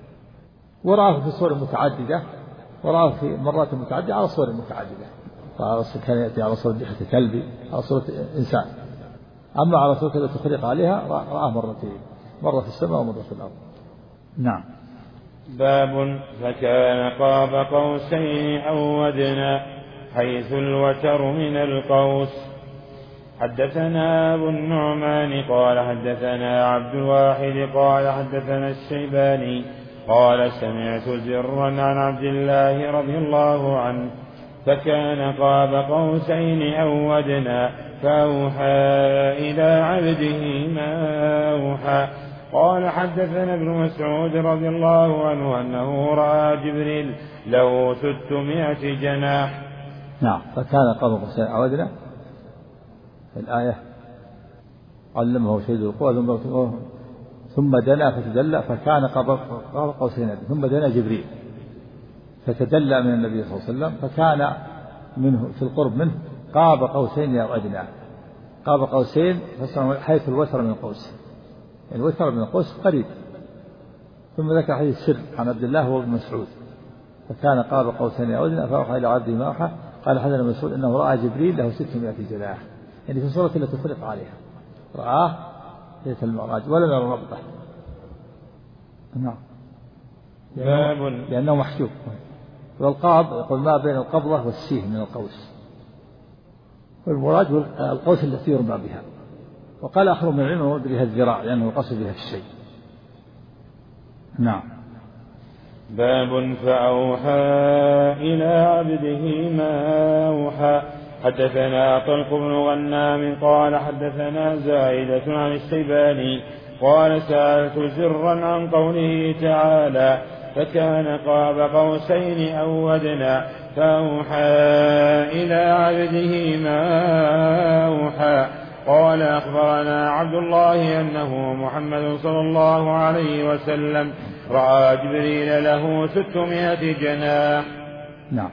ورآه في صور متعددة، ورآه في مرات متعددة على صور متعددة. كان يأتي على صورة دحية كلب، على صورة إنسان. أما على صورة التي خلق عليها رآه مرتين، مرة في السماء ومرة في الأرض. نعم. باب فكان قاب قوسين أو أدنى حيث الوتر من القوس. حدثنا أبو النعمان قال حدثنا عبد الواحد قال حدثنا الشيباني قال سمعت زرا عن عبد الله رضي الله عنه فكان قاب قوسين أو أدنى فأوحى إلى عبده ما أوحى. قال حدثنا ابن مسعود رضي الله عنه أنه رأى جبريل له 600 جناح. نعم. فكان قاب قوسين أو أدنى في الآية علمه شديد القوى ثم دنا فتدلى فكان قاب قوسين ثم دنا جبريل فتدلى من النبي صلى الله عليه وسلم فكان منه في القرب منه قاب قوسين أو أدنى. قاب قوسين حيث الوتر من القوس، الوتر من القوس قريب. ثم ذكر حديث السر عن عبد الله وابن مسعود فكان قاب قوسين أو أدنى فأوحى إلى عبده ما أوحى. قال حدثنا مسعود أنه رأى جبريل له 600 جناح، يعني في الصورة التي خلق عليها رآه ليلة المعراج ولم يرى ربه. نعم. لأنه محجوب. والقاب يقول ما بين القبضة والسيه من القوس، والمراد القوس التي يرمى بها. وقال آخر من العلم المراد بها الذراع لأنه القصد بها الشيء. نعم. باب فأوحى إلى عبده ما أوحى. حدثنا طلق بن غنام قال حدثنا زائدة عن الشيباني قال سألت زرا عن قوله تعالى فكان قاب قوسين أو أدنى فأوحى إلى عبده ما أوحى. قال أخبرنا عبد الله أنه محمد صلى الله عليه وسلم رأى جبريل له 600 جناح. نعم.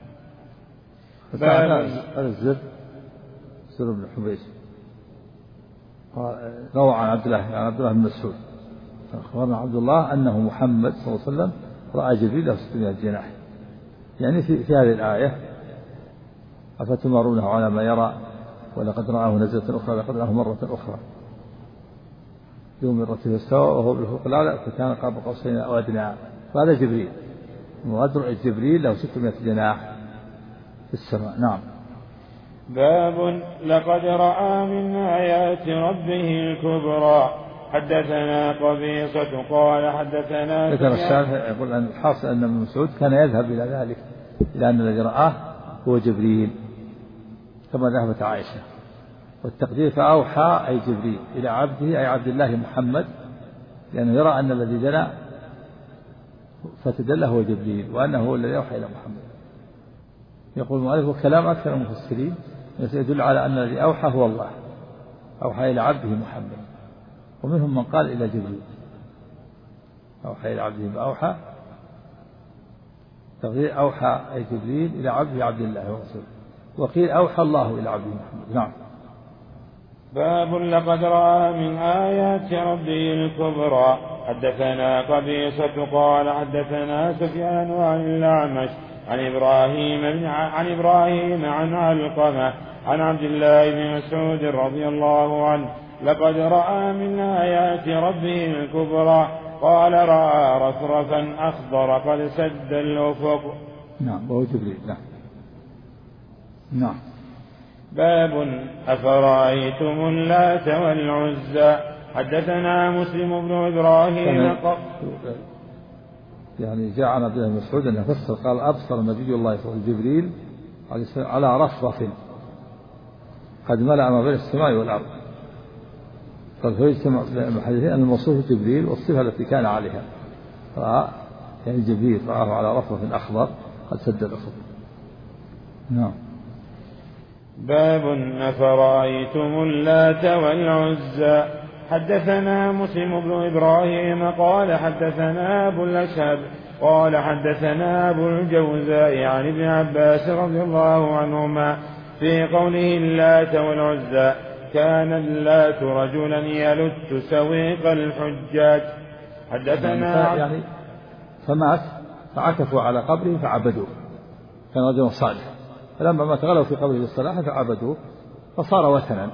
هذا الزر سر بن حبيش روى عن عبد الله بن مسعود أخبرنا عبد الله أنه محمد صلى الله عليه وسلم رأى جبريل له 600 جناح. يعني في هذه الآية أفتمارونه على ما يرى ولقد رآه نزلة أخرى لقد رآه مرة أخرى يوم رتبه استوى وهو بالفوق الأعلى فكان قاب قوسين أو أدنى. فهذا جبريل، مراد رؤية جبريل له 600 جناح في السماء. نعم. باب لقد رأى من آيات ربه الكبرى. حدثنا قبيصة قال حدثنا ذكر الشارح يقول أن الحاصل أن ابن مسعود كان يذهب إلى ذلك، إلى أن الذي رآه هو جبريل كما ذهبت عائشة. والتقدير فأوحى أي جبريل إلى عبده أي عبد الله محمد، لأنه يرى أن الذي دنا فتدله هو جبريل وأنه هو الذي أوحى إلى محمد. يقول المؤلف وكلام أكثر المفسرين يدل على أن الذي أوحى هو الله، أوحى إلى عبده محمد. ومنهم من قال إلى جبريل أوحى إلى عبده ما أوحى. تقدير أوحى أي جبريل إلى عبده عبد الله ورسوله. وقيل أوحى الله إلى عبده محمد. نعم. باب لقد رأى من آيات ربه الكبرى. حدثنا قبيصة قال حدثنا سفيان عن الأعمش عن إبراهيم عن علقمة عن عبد الله بن مسعود رضي الله عنه لقد رأى من آيات ربه الكبرى. قال رأى رفرفا أخضر قد سد الأفق. نعم. وهو جبريل. نعم. باب أفرأيتم اللات والعزى. حدثنا مسلم بن إبراهيم يعني جاء عن عبد الله بن مسعود أنه فسر قال أبصر نبي الله صلى الله عليه وسلم جبريل على رفرف قد ملأ ما بين السماء والأرض. قد فيجتمع المحدثين أن الموصوف جبريل والصفة التي كان عليها، يعني جبريل رآه على رفرف أخضر قد سد الأفق. نعم. باب أفرأيتم اللات والعزى. حدثنا مسلم بن إبراهيم قال حدثنا أبو الأشهب قال حدثنا أبو الجوزاء عن ابن عباس رضي الله عنهما في قوله اللات والعزى كان اللات رجلا يلت سويق الحجاج. حدثنا يعني فمات فعكفوا على قبره فعبدوه، كان رجلا صالحا، فلما ما تغلوا في قبره الصلاح فعبدوه فصار وثنا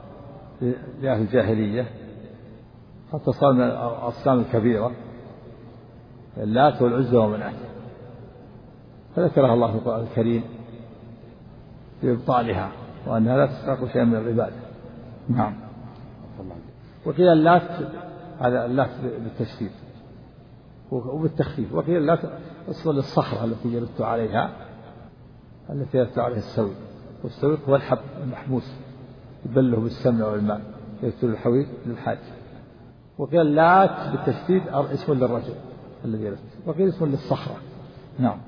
لأهل الجاهلية، حتى صار من الأصنام الكبيرة اللات والعزى ومنعه، فذكرها الله في القرآن الكريم بإبطالها وأنها لا تستحق شيئا من العبادة. نعم. وقيل اللات هذا اللات بالتشديد وبالتخفيف، وقيل اللات اصل للصخرة التي يلت عليها السوي، والسوي هو الحب المحموس يبله بالسمن والماء يقتل الحويط للحاج. وقيل اللات بالتشديد اسم للرجل الذي يلت، وقيل اسم للصخرة. نعم.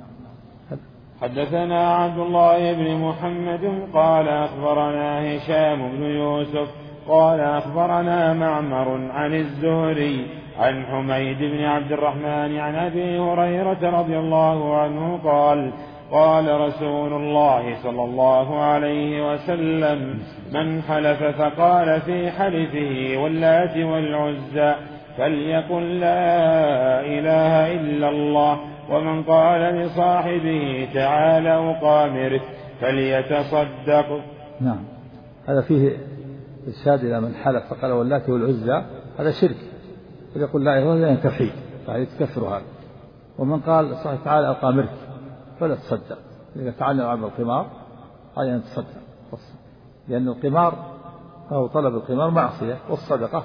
حدثنا عبد الله بن محمد قال أخبرنا هشام بن يوسف قال أخبرنا معمر عن الزهري عن حميد بن عبد الرحمن عن أبي هريرة رضي الله عنه قال قال رسول الله صلى الله عليه وسلم من حلف فقال في حلفه واللات والعزى فليقل لا إله إلا الله، ومن قال لصاحبه تعال أقامرك فليتصدق. نعم. هذا فيه إرشاد إلى من حلف فقال واللات والعزى، هذا شرك، فليقل لا إله إلا الله توحيد، فهذا يتكفر هذا. ومن قال صاحب تعال أقامرك فلا تصدق، إذا تعلم عمل القمار هذا يتصدق، لأن القمار أو طلب القمار معصية والصدقة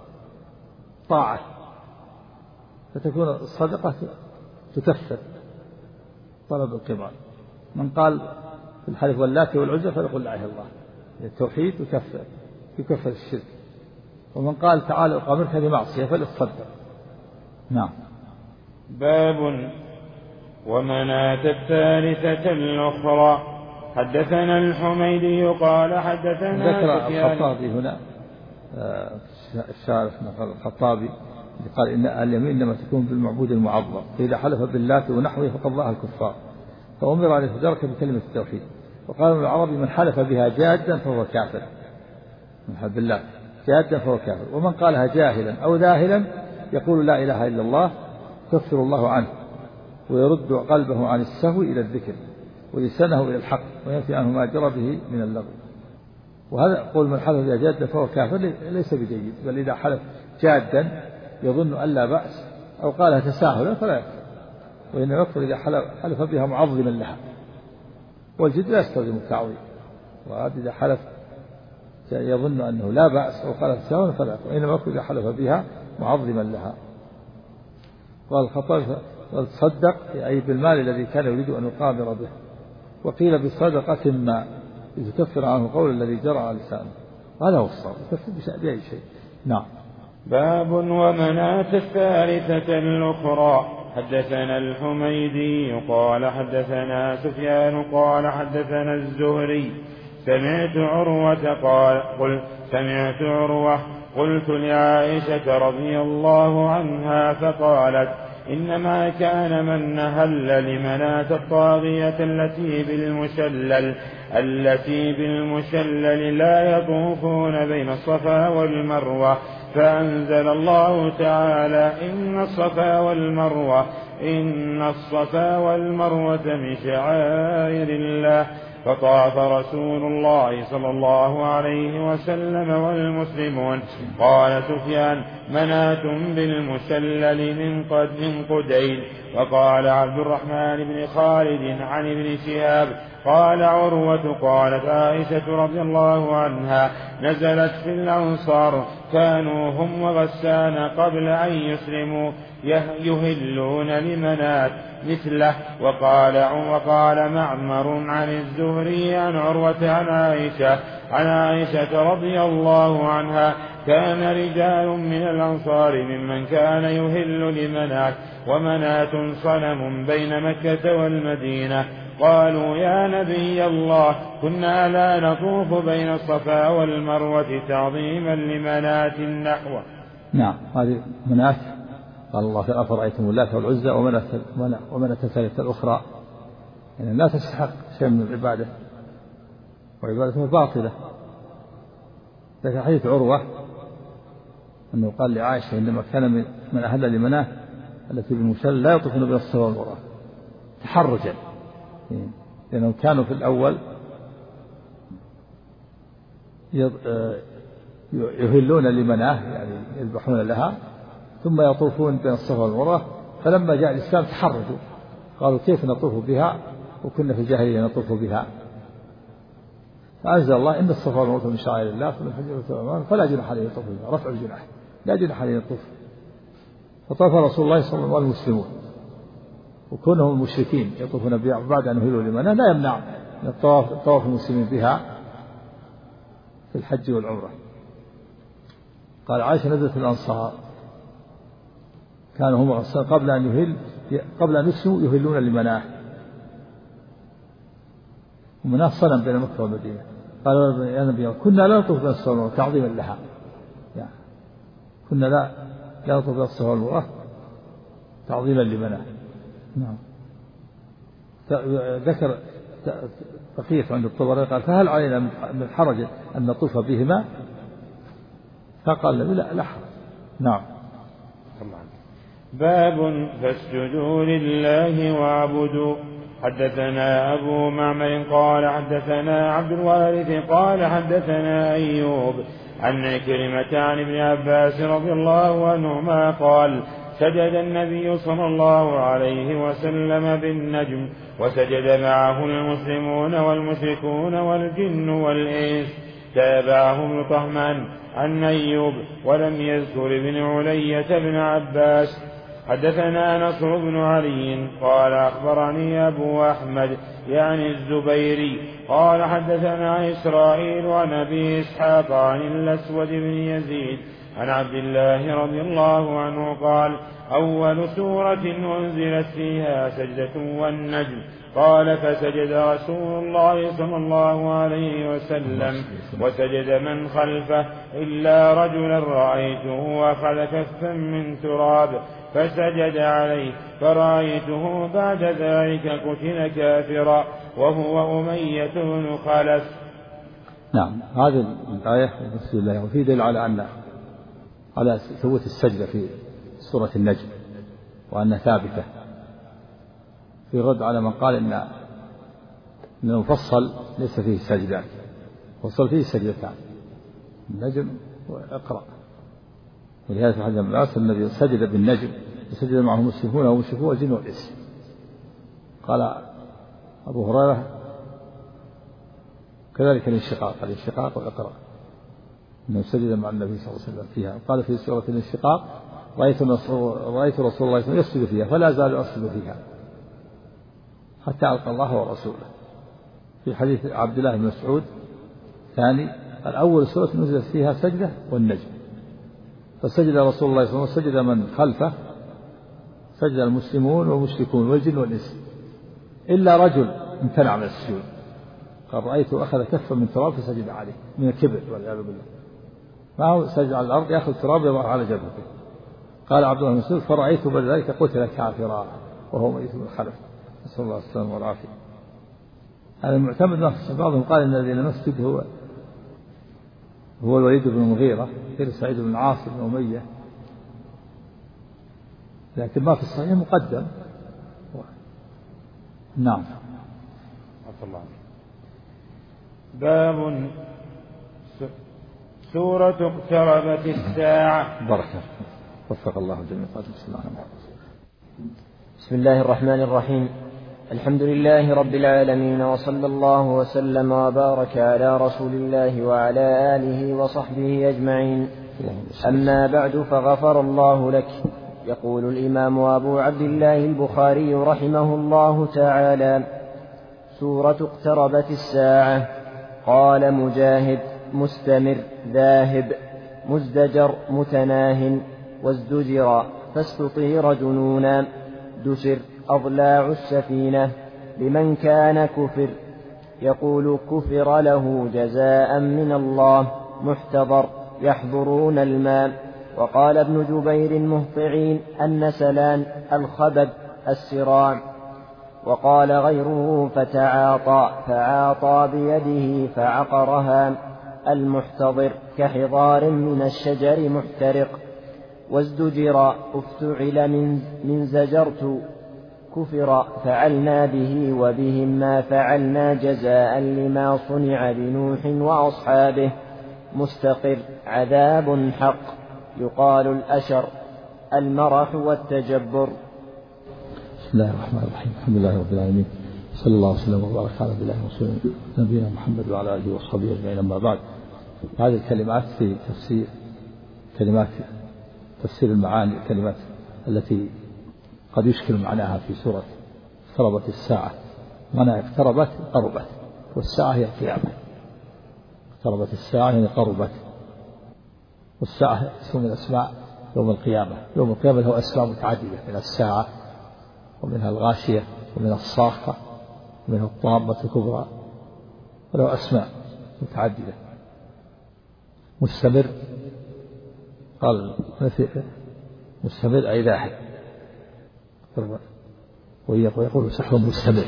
طاعة، فتكون الصدقة تكفر طلب القمار. من قال في الحلف واللات والعزى فيقول لا إله إلا الله، التوحيد يكفر الشرك. ومن قال تعالى أقامرك هذه معصية فليتصدق. نعم. باب ومناة الثالثة الأخرى. حدثنا الحميدي قال حدثنا ذكر الخطابي هنا الشارح الخطابي قال إن اليمين إنما تكون بالمعبود المعظم، فإذا حلف باللات ونحوه فقد ضاع الكفار، فأمر عليه فدرك بكلمة التوحيد. وقال ابن العربي من حلف بها جادا فهو كافر، من حلف بالله جادا فهو كافر. ومن قالها جاهلا أو ذاهلا يقول لا إله إلا الله كفر الله عنه ويرد قلبه عن السهو إلى الذكر ولسانه إلى الحق وينفي عنه ما جرى به من اللغو. وهذا قول من حلف بها جادا فهو كافر ليس بجيد، بل إذا حلف جادا يظن أن لا بأس أو قالها تساهلا فلا يكفر، وإنه يكفر إذا حلف بها معظما لها، والجد لا يستلزم التعظيم. وهذا إذا حلف يظن أنه لا بأس أو قالها تساهلا فلا يكفر، وإنما يكفر إذا حلف بها معظما لها. قال الخطاب تصدق أي بالمال الذي كان يريد أن يقامر به. وقيل بصدقة ما يكفر عنه قول الذي جرى على لسانه، هذا هو الصواب، يكفر بأي شيء. نعم. باب ومناة الثالثة الأخرى. حدثنا الحميدي قال حدثنا سفيان قال حدثنا الزهري سمعت عروة قلت لعائشة رضي الله عنها فقالت إنما كان من نهل لمناة الطاغية التي بالمشلل لا يطوفون بين الصفا والمروة، فأنزل الله تعالى إن الصفا والمروة من شعائر الله، فطاف رسول الله صلى الله عليه وسلم والمسلمون. قال سفيان مناة بالمشلل من قديد. وقال عبد الرحمن بن خالد عن ابن شهاب قال عروة قالت عائشة رضي الله عنها نزلت في الأنصار كانوا هم وغسان قبل أن يسلموا يهلون لمنات مثله. وقال معمر عن الزهري عن عروة عن عائشة عن عائشة رضي الله عنها كان رجال من الأنصار ممن كان يهل لمنات ومناة صنم بين مكة والمدينة قالوا يا نبي الله كنا لا نطوف بين الصفا والمروة تعظيما لمنات نحوه. نعم هذه منات قال الله أفرأيتم اللات والعزى ومناة الثالثة الأخرى يعني لا تستحق شيء من العبادة وعبادته باطلة. لكن حديث عروة أنه قال لعائشة إنما كان من أهل لمناه التي بالمشل لا يطوفون بين الصفا والمروة تحرجا لأنهم كانوا في الأول يهلون لمناه يعني يذبحون لها ثم يطوفون بين الصفا والمروة فلما جاء الإسلام تحرجوا قالوا كيف نطوف بها وكنا في الجاهلية نطوف بها فأنزل الله إن الصفا والمروة من شعائر الله فلا جناح عليه يطوف بها رفع الجناح لا جناح عليه يطوف فطاف رسول الله صلى الله عليه وسلم والمسلمون وكونهم المشركين يطوفون بها بعد أن يهلوا لمناه لا يمنع من طواف المسلمين بها في الحج والعمرة. قال عائشة نزلت الأنصار كانوا هم الأنصار قبل أن يسلموا يهلون لمناه ومناه صنم بين مكة والمدينة قالوا يا نبي كنا لا نطوف بين الصفا والمروة تعظيما لها يعني كنا لا نطوف بين الصفا والمروة تعظيما لمناه. نعم ذكر بقية عند الطبراني قال فهل علينا من حرج أن نطوف بهما فقال لا حرج. نعم. باب فاسجدوا لله واعبدوا. حدثنا أبو معمر قال حدثنا عبد الوارث قال حدثنا أيوب عن عكرمة عن ابن عباس رضي الله عنهما قال سجد النبي صلى الله عليه وسلم بالنجم وسجد معه المسلمون والمشركون والجن والإنس. تابعه ابن طهمان عن أيوب ولم يذكر ابن علية بن عباس. حدثنا نصر بن علي قال أخبرني أبو أحمد يعني الزبيري قال حدثنا إسرائيل عن أبي إسحاق عن الأسود بن يزيد عن عبد الله رضي الله عنه قال أول سورة أنزلت فيها سجدة والنجم قال فسجد رسول الله صلى الله عليه وسلم وسجد من خلفه إلا رجلا رأيته أخذ كفا من تراب فسجد عليه فرأيته بعد ذلك قتل كافرا وهو أمية بن خلف. نعم هذه الآية بسم الله وفي دليل على ثبوت السجدة في سورة النجم وأنها ثابتة في رد على من قال إن المفصل ليس فيه سجدات وصل فيه سجدتان النجم واقرأ. ولهذا في حديث الناس النبي سجد بالنجم وسجد معه المسلمون والمشركون والجن والإنس. قال أبو هريرة كذلك الانشقاق واقرأ إنه سجد مع النبي صلى الله عليه وسلم فيها. قال في سورة الانشقاق رأيت رسول الله يسجد فيها فلا زال أسجد فيها حتى ألقى الله ورسوله. في حديث عبد الله بن مسعود ثاني الأول سورة نزلت فيها سجدة والنجم فسجد رسول الله صلى الله عليه وسلم سجد من خلفه سجد المسلمون والمشركون والجن والإنس إلا رجل امتنع من السجود قال رأيته أخذ كفا من تراب فسجد عليه من الكبر والعياذ بالله ما هو سجد على الأرض يأخذ تراب يضع على جبهته. قال عبد الله بن مسعود فرأيته بعد ذلك قتل كافرا وهو ميت من خلف نسأل الله السلامة والعافية. هذا المعتمد نفسه. بعضهم قال إن الذي مسجد هو الوليد بن المغيرة غير سعيد بن عاص بن أمية لكن ما في الصحيح مقدم. نعم. باب سورة اقتربت الساعة. بركة وفق الله جميعا. بسم الله الرحمن الرحيم. الحمد لله رب العالمين وصلى الله وسلم وبارك على رسول الله وعلى آله وصحبه أجمعين. أما بعد فغفر الله لك. يقول الإمام أبو عبد الله البخاري رحمه الله تعالى: سورة اقتربت الساعة. قال مجاهد مستمر ذاهب، مزدجر متناه، وازدجر فاستطير جنونا، دسر أضلاع السفينة لمن كان كفر، يقول كفر له جزاء من الله، محتضر يحضرون الماء. وقال ابن جبير مهطعين النسلان الخبب السراع. وقال غيره فتعاطى فعاطى بيده فعقرها، المحتضر كحضار من الشجر محترق. وازدجر افتعل من زجرت، كفر فعلنا به وبهم ما فعلنا جزاء لما صنع بنوح وأصحابه، مستقر عذاب حق. يقال الأشر المرح والتجبر. بسم الله الرحمن الرحيم. الحمد لله رب العالمين، صلى الله وسلم وبارك على نبينا محمد وعلى آله وصحبه أجمعين. أما بعد، هذه الكلمات في تفسير المعاني، الكلمات التي قد يشكل معناها في سورة اقتربت الساعة. معنى اقتربت قربت، والساعة هي القيامة. اقتربت الساعة يعني قربت، والساعة اسم من الأسماء يوم القيامة. يوم القيامة له أسماء متعددة، من الساعة ومنها الغاشية ومنها الصاخة ومنها الطامة الكبرى، وله أسماء متعددة. مستمر، قال مستمر أي لاحق، ويقول سحر مستمر،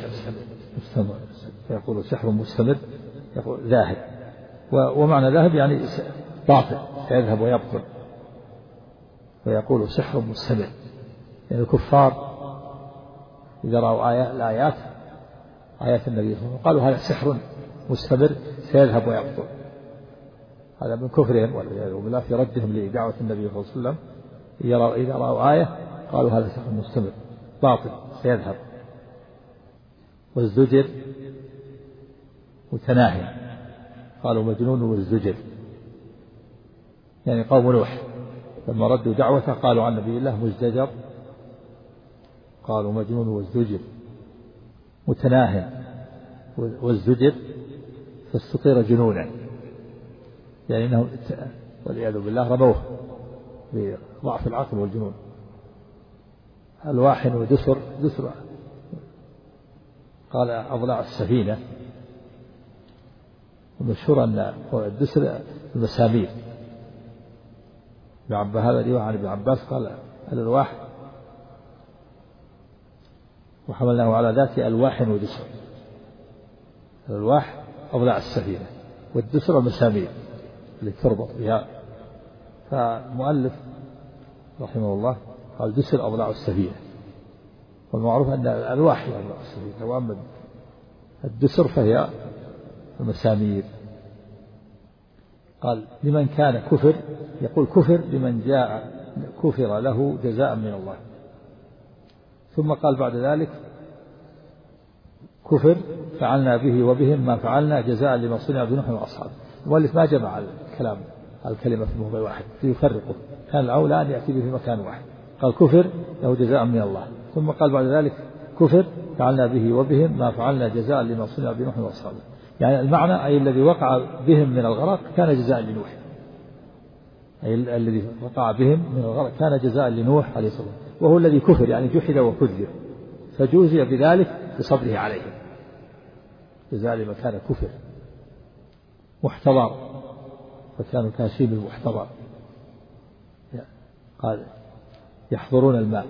يقول سحر مستمر، يقول ذاهب. ومعنى ذاهب يعني باطل، يذهب ويبطل. ويقول سحر مستمر، يعني الكفار إذا رأوا الآيات آيات النبي صلى الله عليه وسلم قالوا هذا سحر مستمر سيذهب ويبطل. هذا من كفرهم والعياذ بالله في ردهم لدعوة النبي صلى الله عليه وسلم. إذا رأوا آية قالوا هذا سحر مستمر باطل سيذهب. والزجر متناهي، قالوا مجنون والزجر، يعني قوم نوح لما ردوا دعوته قالوا عن نبي الله مزدجر، قالوا مجنون والزجر متناهي. والزجر فاستطير جنونا، يعني انهم والعياذ بالله رموه بضعف العقل والجنون. الواحن ودسر، دسر قال أضلاع السفينة، ومشهور أن الدسر المسامير. هذا رواية عن ابن عباس قال الألواح وحملناه على ذات ألواح ودسر. الألواح أضلاع السفينة، والدسر المسامير اللي تربط بها. فالمؤلف رحمه الله قال دسر أضلاع السفينة، والمعروف أن الألواح هي أضلاع السفينة، وأما الدسر فهي المسامير. قال لمن كان كفر، يقول كفر لمن جاء كفر له جزاء من الله. ثم قال بعد ذلك كفر فعلنا به وبهم ما فعلنا جزاء لما صنع بنوح وأصحابه. المؤلف ما جمع الكلمة في موضع واحد ليفرقه، كان الأولى أن يأتي به في مكان واحد. قال كفر له جزاء من الله، ثم قال بعد ذلك كفر فعلنا به وبهم ما فعلنا جزاء لما صنع بنوح وأصحابه. يعني المعنى أي الذي وقع بهم من الغرق كان جزاء لنوح، أي الذي وقع بهم من الغرق كان جزاء لنوح عليه الصلاة والسلام، وهو الذي كفر يعني جحد وكذب، فجوزي بذلك بصبره عليهم، جزاء لما كان كفر. محتضر، فكانوا كاشين المحتضر. قال يحضرون الماء،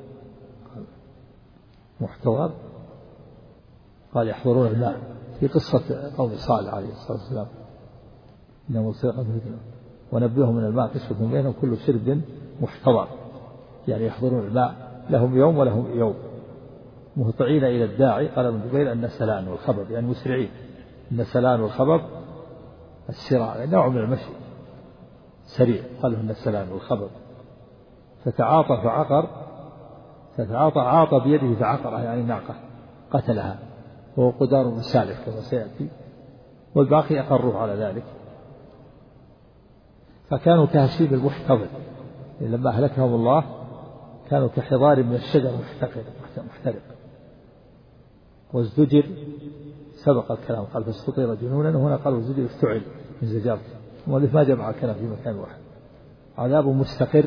محتضر قال يحضرون الماء في قصة قوم صالح عليه الصلاة والسلام، إنهم سرقوا ونبئهم من الماء قسوة بينهم كل شرب محتضر، يعني يحضرون الماء لهم يوم ولهم يوم، مهطعين إلى الداعي. قال ابن جبير النسلان والخبب يعني مسرعين. النسلان والخبب السراع نوع من المشي سريع، قاله النسلان والخبب. فتعاطى فعقر، فتعاطى عاطى بيده فعقرها يعني ناقة قتلها، وهو قدار مسالف كما سيأتي، والباقي أقروه على ذلك. فكانوا كهشيم المحتضر، لما أهلكهم الله كانوا كحضار من الشجر محترق. والزجر سبق الكلام قال فاستطير جنونا، وهنا قال وزد افتعل من زجاج، المؤلف ما جمع الكلام في مكان واحد. عذاب مستقر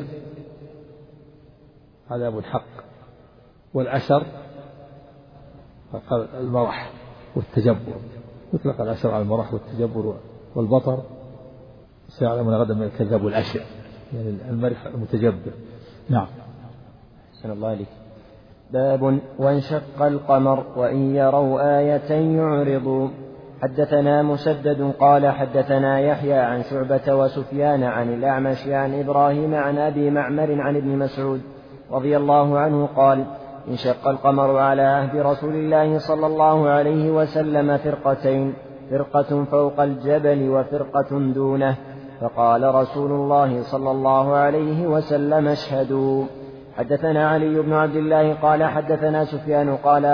عذاب حق، والأشر قال المرح والتجبر، يطلق الأشر على المرح والتجبر والبطر، سيعلمون غدا من الكذاب والأشر، يعني المرح المتجبر. نعم. أحسن الله عليك. باب وانشق القمر وإن يروا آية يعرضوا. حدثنا مسدد قال حدثنا يحيى عن شعبة وسفيان عن الأعمش عن إبراهيم عن أبي معمر عن ابن مسعود رضي الله عنه قال انشق القمر على عهد رسول الله صلى الله عليه وسلم فرقتين، فرقة فوق الجبل وفرقة دونه، فقال رسول الله صلى الله عليه وسلم اشهدوا. حدثنا علي بن عبد الله قال حدثنا سفيان قال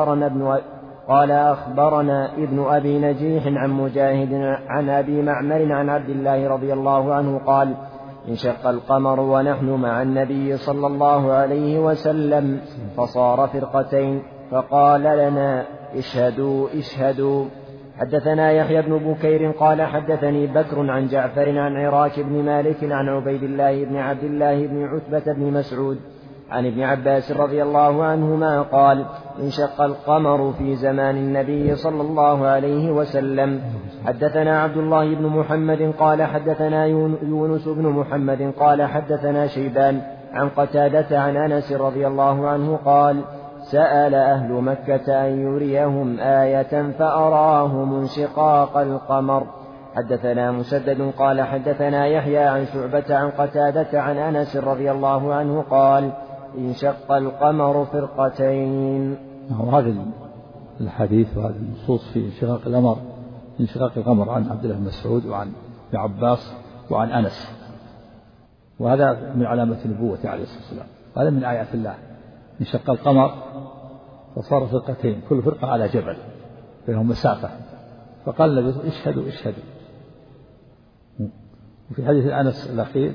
أخبرنا ابن أبي نجيح عن مجاهد عن أبي معمر عن عبد الله رضي الله عنه قال انشق القمر ونحن مع النبي صلى الله عليه وسلم فصار فرقتين، فقال لنا اشهدوا اشهدوا. حدثنا يحيى بن بكير قال حدثني بكر عن جعفر عن عراك بن مالك عن عبيد الله بن عبد الله بن عتبة بن مسعود عن ابن عباس رضي الله عنهما قال انشق القمر في زمان النبي صلى الله عليه وسلم. حدثنا عبد الله بن محمد قال حدثنا يونس بن محمد قال حدثنا شيبان عن قتادة عن أنس رضي الله عنه قال سأل أهل مكة أن يريهم آية فأراهم انشقاق القمر. حدثنا مسدد قال حدثنا يحيى عن شعبة عن قتادة عن أنس رضي الله عنه قال انشق القمر فرقتين. هذا الحديث وهذا النصوص في انشقاق القمر عن عبد الله بن مسعود وعن ابن عباس وعن أنس، وهذا من علامة النبوة عليه الصلاة والسلام، وهذا من آيات الله. انشق القمر فصار فرقتين، كل فرقة على جبل بينهم مسافة، فقال النبي اشهدوا اشهدوا. وفي حديث أنس الأخير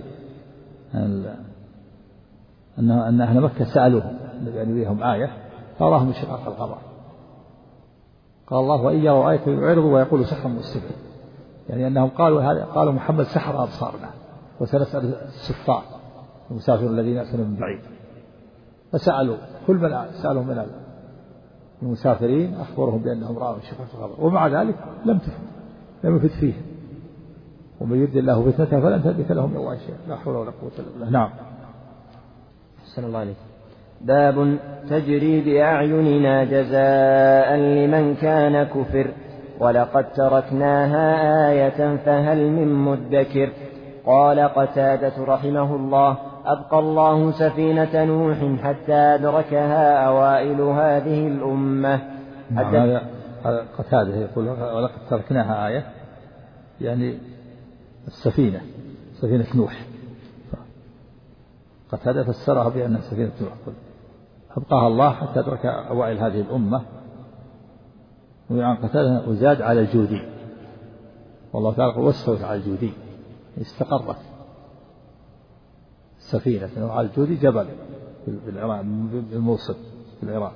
أن أهل مكة سألوه أن يريهم آية فأراهم انشقاق القمر. قال الله وإن يروا آية يعرضوا ويقولوا سحر مستمر، يعني أنهم قالوا محمد سحر أبصارنا وسنسأل السفار المسافر الذين يأتون من بعيد، فسألوا كل من سألوا من المسافرين أخبرهم بأنهم رأوا انشقاق القمر، ومع ذلك لم يفد فيه. ومن يرد الله فتنته فلن تملك له من الله شيئا، لا حول ولا قوة إلا بالله. نعم. أحسن الله عليك. باب تجري بأعيننا جزاء لمن كان كفر، ولقد تركناها آية فهل من مدكر. قال قتادة رحمه الله أبقى الله سفينة نوح حتى أدركها أوائل هذه الأمة. قتادة يقول ولقد تركناها آية، يعني السفينة سفينة نوح. قتادة فسرها بأنها سفينة نوح، أبقاها الله حتى أدرك أوائل هذه الأمة. وعن قتادة وزاد على الجودي، والله تعالى واستوت على الجودي، استقرت سفينة وعلى الجودي جبل في العراق الموصل في العراق.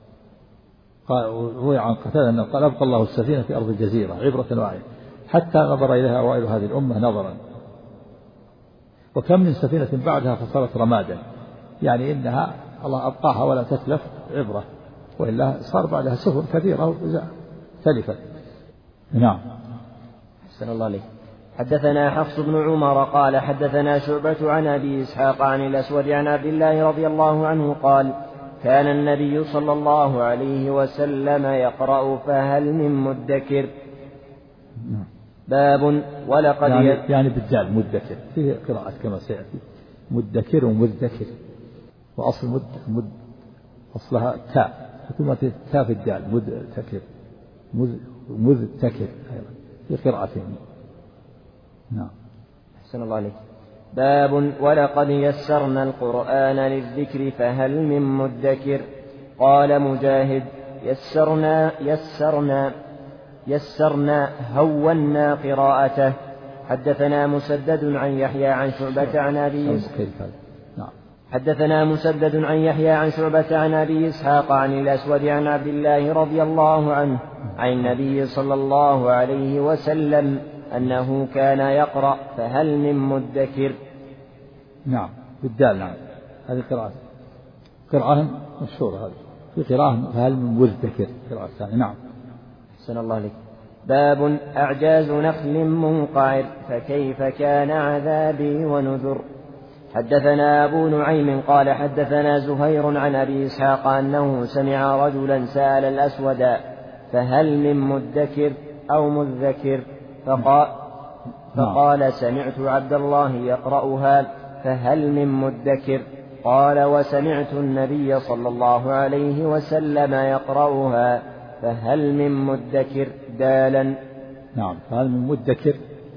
روي عن قتادة أنه قال أبقى الله السفينة في أرض الجزيرة عبرة وعية حتى نظر إليها أوائل هذه الأمة نظرا. وكم من سفينة بعدها فصارت رمادا، يعني إنها الله أبقاها ولا تتلف عبرة، وإلا صار بعدها سفن كثيرة تلفت. نعم. أحسن الله عليك. حدثنا حفص بن عمر قال حدثنا شعبة عن أبي إسحاق عن الأسود عن عبد الله رضي الله عنه قال كان النبي صلى الله عليه وسلم يقرأ فهل من مدكر. باب ولقد يعني بالدال مدكر، فيه قراءة كما سيأتي مدكر ومذكر، وأصل أصلها تاء ثم تاء في الدال مدكر مذكر في قراءتين. نعم. أحسن الله عليك. باب ولقد يسرنا القرآن للذكر فهل من مدكر. قال مجاهد يسرنا هونا قراءته. حدثنا مسدد عن يحيى عن شعبة عن أبي نعم. حدثنا مسدد عن يحيى عن شعبة عن أبي إسحاق عن الأسود عن عبد الله رضي الله عنه عن النبي صلى الله عليه وسلم أنه كان يقرأ فهل من مدكر. نعم بالدال. نعم هذه قراءة مشهورة. هذه في قراءة فهل من مدكر قراءة ثانية. نعم. أحسن الله عليك. باب أعجاز نخل منقعر فكيف كان عذابي ونذر. حدثنا أبو نعيم قال حدثنا زهير عن أبي إسحاق أنه سمع رجلا سأل الأسود فهل من مدكر أو مذكر فقال سمعت عبد الله يقرأها فهل من مدكر. قال وسمعت النبي صلى الله عليه وسلم يقرأها فهل من مدكر دالا. نعم فهل من مدكر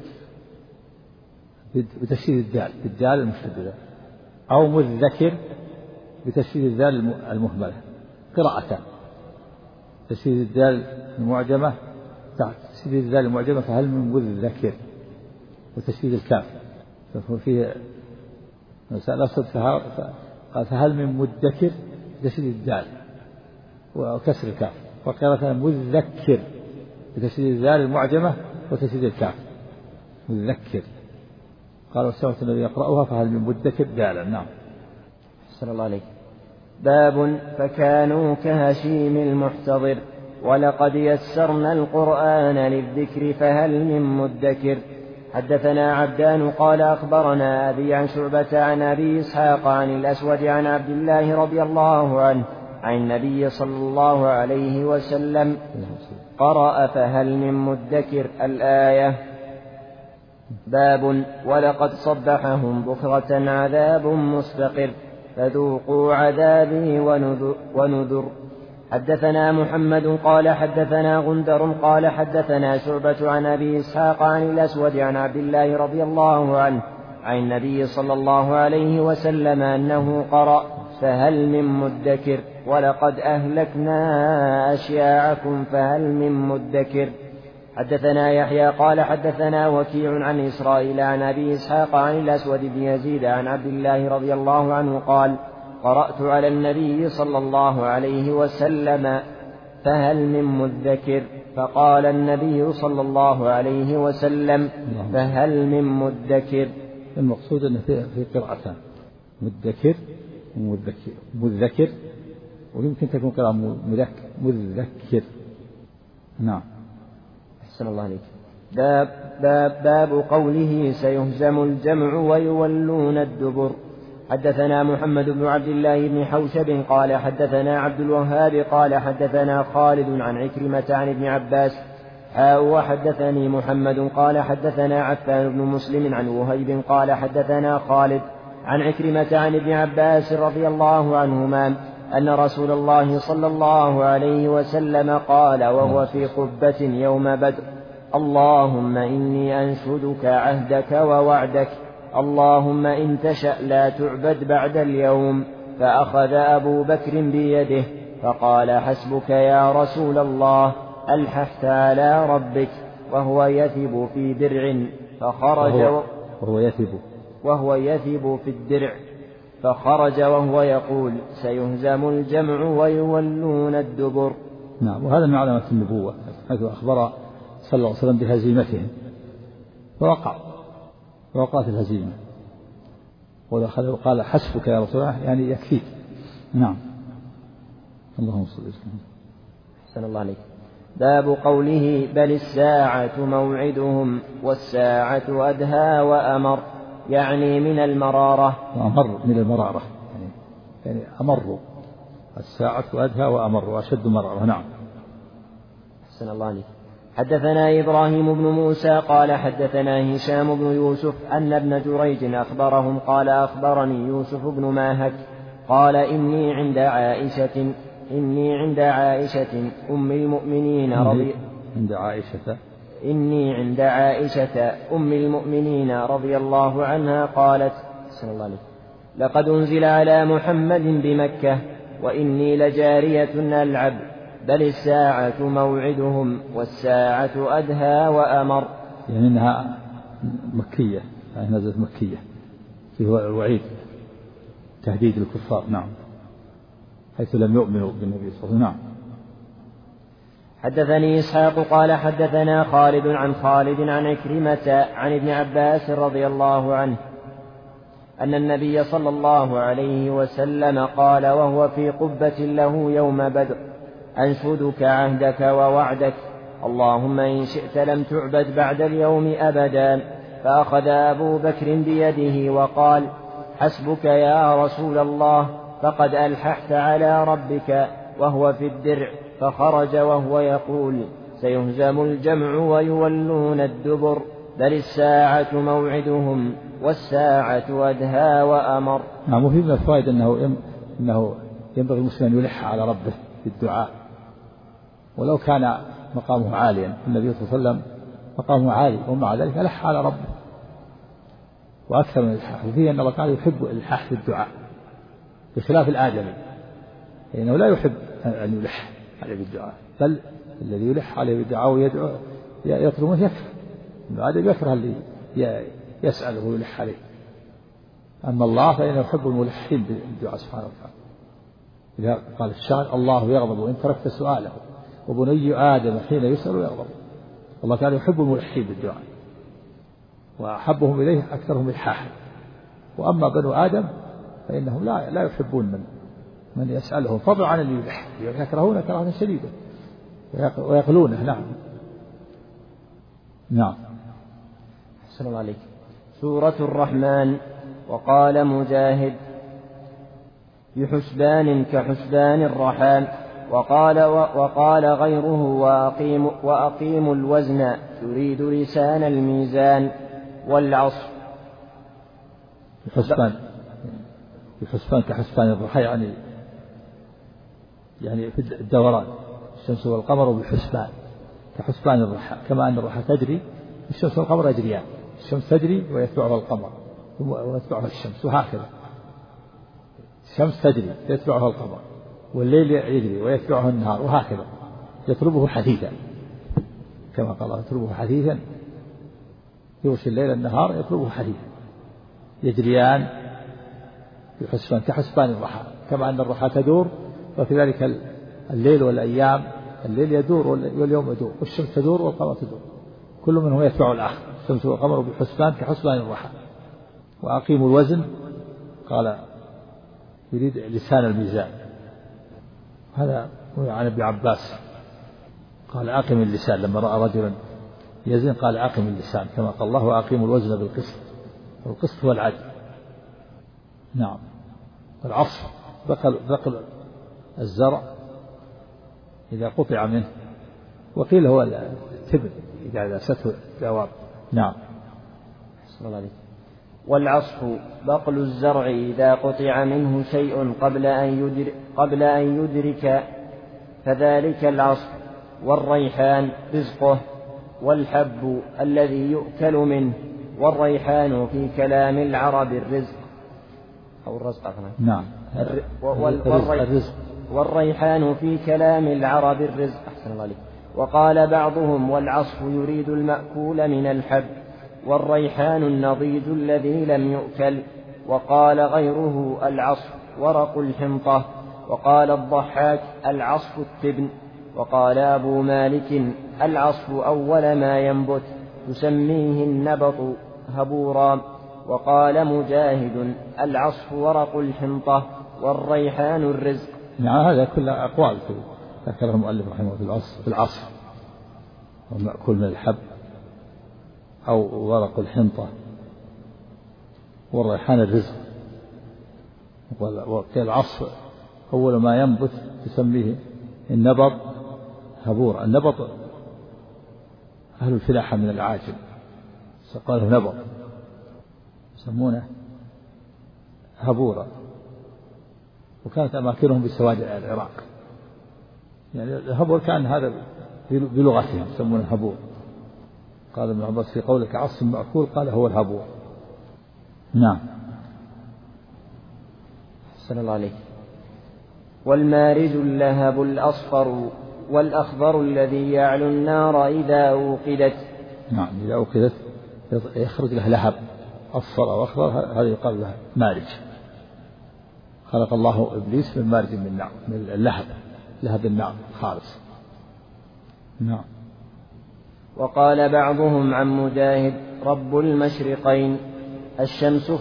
بتشديد الدال بالدال المشددة أو مذكر بتشديد الدال المهملة قراءتان. تشديد الدال المعجمة تشديد الدال المعجمة فهل من مذكر وتشديد الكاف. ففيه سأل أسود قال فهل من مدكر بتشديد الدال وكسر الكاف. وقراءة مذكر بتشديد الدال المعجمة وتشديد الكاف مذكر. قال وسمعت النبي يقرأها فهل من مدكر دالا. نعم. صلى الله عليه. باب فكانوا كهشيم المحتضر ولقد يسرنا القرآن للذكر فهل من مدكر. حدثنا عبدان قال أخبرنا أبي عن شعبة عن أبي إسحاق عن الأسود عن عبد الله رضي الله عنه عن النبي صلى الله عليه وسلم قرأ فهل من مدكر الآية. باب ولقد صبحهم بكرة عذاب مستقر فذوقوا عذابي ونذر. حدثنا محمد قال حدثنا غندر قال حدثنا شعبة عن أبي إسحاق عن الأسود عن عبد الله رضي الله عنه عن النبي صلى الله عليه وسلم أنه قرأ فهل من مدكر ولقد أهلكنا أشياعكم فهل من مدكر. حدثنا يحيى قال حدثنا وكيع عن إسرائيل عن أبي إسحاق عن الأسود بن يزيد عن عبد الله رضي الله عنه قال قرأت على النبي صلى الله عليه وسلم فهل من مدكر فقال النبي صلى الله عليه وسلم فهل من مدكر. المقصود أنه في قراءتان مدكر ومذكر ويمكن تكون قراءة مذكر. نعم. أحسن الله عليك. باب قوله سيهزم الجمع ويولون الدبر. حدثنا محمد بن عبد الله بن حوشب قال حدثنا عبد الوهاب قال حدثنا خالد عن عكرمة عن ابن عباس وحدثني محمد قال حدثنا عفان بن مسلم عن وهيب قال حدثنا خالد عن عكرمة عن ابن عباس رضي الله عنهما أن رسول الله صلى الله عليه وسلم قال وهو في قبة يوم بدر اللهم إني أنشدك عهدك ووعدك اللهم إن تشأ لا تعبد بعد اليوم. فأخذ أبو بكر بيده فقال حسبك يا رسول الله ألححت على ربك وهو يثب في درع فخرج وهو يثب في الدرع فخرج وهو يقول سيهزم الجمع ويولون الدبر. نعم. وهذا من علامة النبوة حيث أخبر صلى الله عليه وسلم بهزيمتهم فوقعت الهزيمة وقال حسبك يا رسول الله يعني يكفيك. نعم. اللهم صل وسلم. أحسن الله عليك. باب قوله بل الساعة موعدهم والساعة أدهى وأمر يعني من المرارة وأمر من المرارة يعني أمر الساعة أدهى وأمر وأشد مرارة. نعم. أحسن الله عليك. حدثنا إبراهيم بن موسى قال حدثنا هشام بن يوسف أن ابن جريج أخبرهم قال أخبرني يوسف بن ماهك قال إني عند عائشة أم المؤمنين أم المؤمنين رضي الله عنها قالت صلى الله عليه لقد أنزل على محمد بمكة وإني لجارية ألعب بل الساعة موعدهم والساعة أدهى وأمر. يعني إنها مكية يعني نزلت مكية فيه الوعيد تهديد الكفار. نعم، حيث لم يؤمنوا بالنبي صلى الله عليه وسلم. نعم. حدثني إسحاق قال حدثنا خالد عن خالد عن عكرمة عن ابن عباس رضي الله عنه أن النبي صلى الله عليه وسلم قال وهو في قبة له يوم بدر: أنشدك عهدك ووعدك، اللهم إن شئت لم تعبد بعد اليوم أبدا. فأخذ أبو بكر بيده وقال: حسبك يا رسول الله، فقد ألححت على ربك، وهو في الدرع. فخرج وهو يقول: سيهزم الجمع ويولون الدبر، بل الساعة موعدهم والساعة أدهى وأمر. نعم. وفي من الفوائد أنه ينبغي المسلم أن يلح على ربه في الدعاء، ولو كان مقامه عاليا. النبي صلى الله عليه وسلم مقامه عالي ومع ذلك ألح على ربه وأكثر من الإلحاح. وفيه أن الله تعالى يحب الإلحاح في الدعاء بخلاف الآدمي، لأنه لا يحب أن يلح عليه بالدعاء، بل الذي يلح عليه بالدعاء ويدعو يطلب منه يكفر. الآدمي يكره اللي يسأله ويلح عليه. أما الله فإنه يحب الملحين بالدعاء سبحانه وتعالى. إذا قال الشاعر: الله يغضب إن تركت سؤاله، وبني آدم حين يسأل يغضب. الله تعالى يحب الملحين بالدعاء، وأحبهم إليه أكثرهم إلحاحا. وأما بنو آدم فإنهم لا يحبون من يسألهم، فضلا عن اللي يلح، يكرهون كراهة شديدة ويغلونه. نعم. نعم. أحسن الله عليك. سورة الرحمن. وقال مجاهد: بحسبان كحسبان الرحام. وقال غيره: وأقيموا الوزن، يريد لسان الميزان. والعصر. بحسبان كحسبان الرحى، يعني في الدوران، الشمس والقمر بحسبان كحسبان الرحى، كما أن الرحى تجري، الشمس والقمر يجريان، الشمس تجري ويتبعها القمر ويتبعها الشمس، وهكذا الشمس تجري يتبعها القمر، والليل يجري ويتبعه النهار، وهكذا يطلبه حثيثا، كما قال يطلبه حثيثا، يغشي الليل النهار يطلبه حثيثا، يجريان بحسبان كحسبان الرحى، كما أن الرحى تدور، وكذلك الليل والأيام، الليل يدور واليوم يدور، والشمس تدور والقمر تدور، كل منهم يتبع الآخر، الشمس والقمر بحسبان كحسبان الرحى. وأقيموا الوزن، قال يريد لسان الميزان. هذا عن ابن عباس قال: أقم اللسان، لما رأى رجلا يزن قال: أقم اللسان، كما قال الله: وأقيموا الوزن بالقسط، والقسط هو العدل. نعم. العصر بقل الزرع إذا قطع منه، وقيل هو التبن إذا داسته الدواب. نعم. والعصف بقل الزرع إذا قطع منه شيء قبل أن يدرك، فذلك العصف. والريحان رزقه، والحب الذي يؤكل منه. والريحان في كلام العرب الرزق أو الرزق. نعم. والريحان في كلام العرب الرزق. أحسن الله عليك. وقال بعضهم: والعصف يريد المأكول من الحب، والريحان النضيج الذي لم يؤكل. وقال غيره: العصف ورق الحنطة. وقال الضحاك: العصف التبن. وقال أبو مالك: العصف أول ما ينبت، تسميه النبط هبورا. وقال مجاهد: العصف ورق الحنطة، والريحان الرزق. يعني هذا كله أقوال ذكرها المؤلف رحمه الله في العصر، والمأكول من الحب أو ورق الحنطة، والريحان الرزق. والعصف أول ما ينبت تسميه النبط هبور. النبط أهل الفلاحة من العاجم قالوا نبط، يسمونه هبورا، وكانت أماكنهم بسواد العراق. يعني الهبور كان هذا بلغتهم يسمونه هبور. قال ابن عباس: في قولك عصف مأكول، قال هو الهبور. نعم. أحسن الله عليك. والمارج اللهب الأصفر، والأخضر الذي يعلو النار إذا أوقدت. نعم. إذا أوقدت يخرج له لهب أصفر أو أخضر، هذا يقال له مارج. خلق الله إبليس من مارج من نار، من اللهب، لهب النار خالص. نعم. وقال بعضهم عن مجاهد: رب المشرقين، الشمس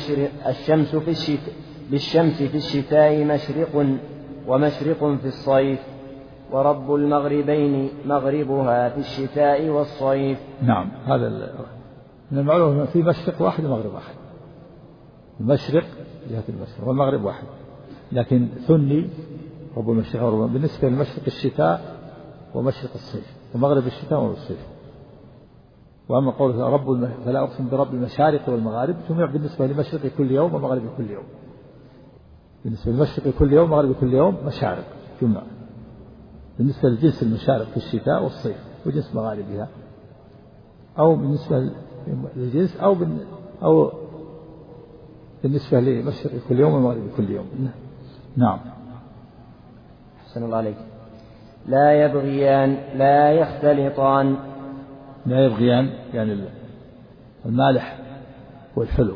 في الشتاء مشرق، ومشرق في الصيف، ورب المغربين مغربها في الشتاء والصيف. نعم، هذا من المعلوم في مشرق واحد ومغرب واحد. المشرق جهة المشرق والمغرب واحد، لكن ثني رب المشرق والمغرب بالنسبة للمشرق الشتاء ومشرق الصيف، ومغرب الشتاء ومغرب الصيف. وأما قوله فلا أقسم برب المشارق والمغارب جميع بالنسبة لمشرق كل يوم ومغرب كل يوم. بالنسبة للمشرق كل يوم ومغرب كل يوم مشارق جمع. بالنسبة لجنس المشارق في الشتاء والصيف وجنس مغاربها، أو بالنسبة للجنس أو بالنسبة لمشرق كل يوم ومغرب كل يوم. نعم. أحسن الله عليك. لا يبغيان لا يختلطان. لا يبغيان يعني المالح والحلو،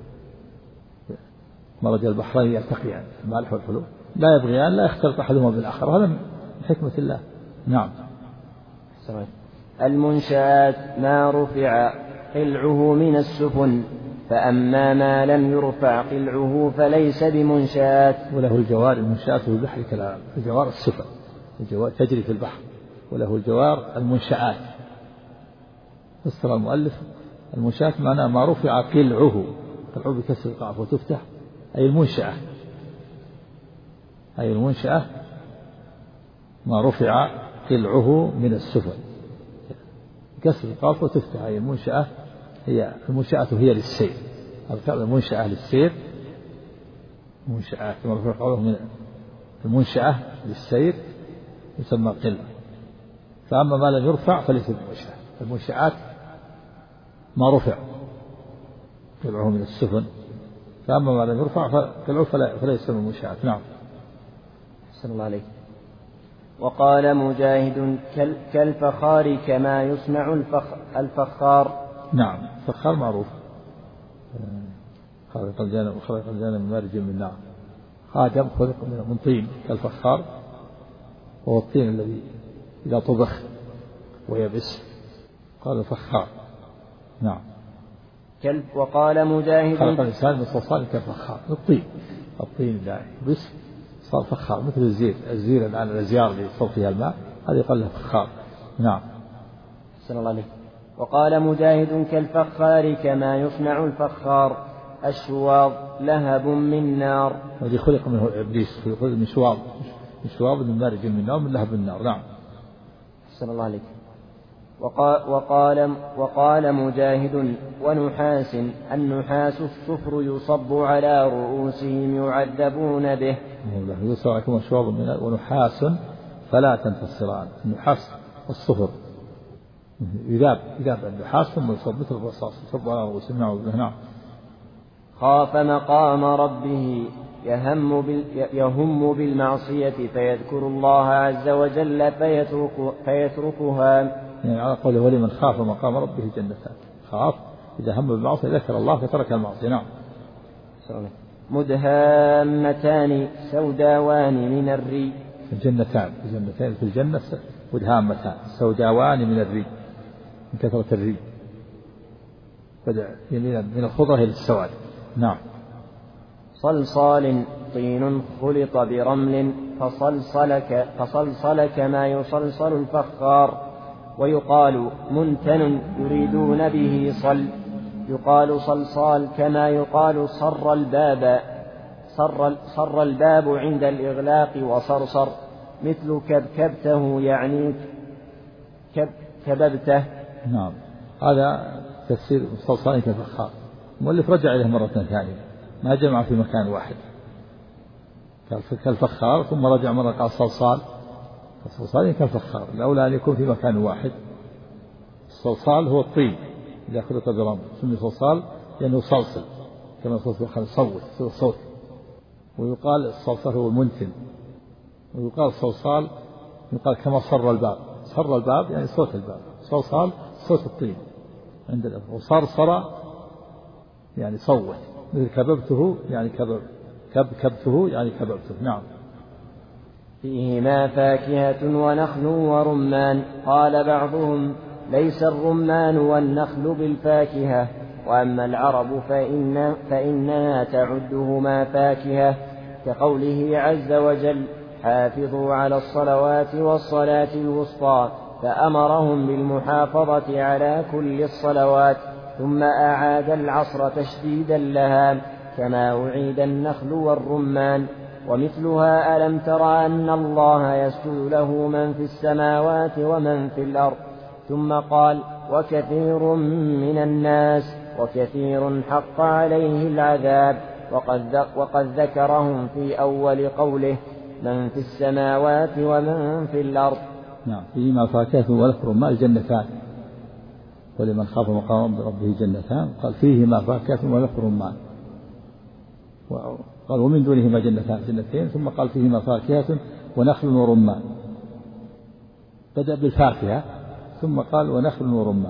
مرج البحرين يلتقيان، المالح والحلو لا يبغيان، لا يختلط أحدهما بالآخر، هذا من حكمة الله. نعم. المنشآت ما رفع قلعه من السفن، فأما ما لم يرفع قلعه فليس بمنشآت. وله الجوار المنشآت في البحر كالأعلام، الجوار السفن، الجوار تجري في البحر، وله الجوار المنشآت. فسر المؤلف المنشآت معناه ما رفع قلعه، قلعه بكسر القاف وتفتح، أي المنشأة، أي المنشأة ما رفع قلعه من السفن، كسر القاف وتفتح، أي المنشأة. هي المنشأة هي للسير، المنشأة للسير، منشآت ما رفع قوله من المنشأة للسير يسمى قلع. فأما ما لم يرفع فليس بمنشأة. المنشآت ما رفع قلعه من السفن، فأما ما لم يرفع فقلعه فلا يسمى منشآت. نعم. أحسن الله عليك. وقال مجاهد: كالفخار كما يصنع الفخار. نعم، الفخار معروف، خلق الجنة من مارج من نار. آدم خلق من طين كالفخار، وهو الطين الذي إذا طبخ ويبس قال الفخار. نعم. وقال مجاهد: خلق الإنسان من صلصال كالفخار، الطين إذا يبس صار فخار، مثل الزير الآن الأزيار اللي يصب فيها الماء هذه يقال له فخار. نعم. أحسن الله عليك. وقال مجاهد: كالفخار كما يصنع الفخار، الشواظ لهب من نار. الذي خلق منه إبليس، خلق من شواظ من مارج من نار، من لهب النار. نعم. أحسن الله عليك. وقال مجاهد: ونحاس، النحاس الصفر يصب على رؤوسهم يعذبون به. يوسف عليكم شواظ من نار ونحاس فلا تنتصران. النحاس الصفر يذاب النحاس ثم يصب مثل الرصاص يصب على رؤوسهم. نعم. خاف مقام ربه يهم بالمعصية فيذكر الله عز وجل فيتركها. يعني على قوله ولمن خاف مقام ربه جنتان، خاف إذا هم بالمعصية ذكر الله فترك المعصية. نعم. مدهامتان سوداوان من الري. الجنتان في الجنة مدهامتان سوداوان من الري، من كثرة الري بدأ من الخضرة إلى السواد. نعم. صلصال طين خلط برمل فصلصل كما يصلصل الفخار. ويقال منتن يريدون به يقال صلصال كما يقال صر الباب عند الإغلاق وصرصر، مثل كبكبته يعني كببته. نعم. هذا تفسير صلصال كالفخار. المؤلف رجع إليه مرة ثانية، ما جمع في مكان واحد كالفخار، ثم رجع مرة قال صلصال كالفخار. الأولى أن يكون في مكان واحد. الصلصال هو الطين إذا خلط برمل، سمي صلصال لأنه صلصل كما صوت صوت. ويقال الصلصال هو المنتن، ويقال الصلصال يقال كما صر الباب يعني صوت الباب، صلصال صوت الطين عند الأفضل، وصرصر يعني صوت، مثل كببته يعني كبب كبته يعني كببته. نعم. فيهما فاكهة ونخل ورمان. قال بعضهم ليس الرمان والنخل بالفاكهة، وأما العرب فإنها تعدهما فاكهة، كقوله عز وجل حافظوا على الصلوات والصلاة الوسطى، فأمرهم بالمحافظة على كل الصلوات، ثم أعاد العصر تشديدا لها، كما أعيد النخل والرمان. ومثلها ألم تر أن الله يسجد له من في السماوات ومن في الأرض، ثم قال وكثير من الناس، وكثير حق عليه العذاب، وقد ذكرهم في أول قوله من في السماوات ومن في الأرض. نعم. فيهما فاكهة ونخل رمان الجنتان، ولمن خاف مقام ربه جنتان. قال فيهما فاكهة ونخل رمان، قال ومن دونهما جنتين، ثم قال فيهما فاكهة ونخل ورمان. بدأ بالفاكهة ثم قال ونخل ورمان.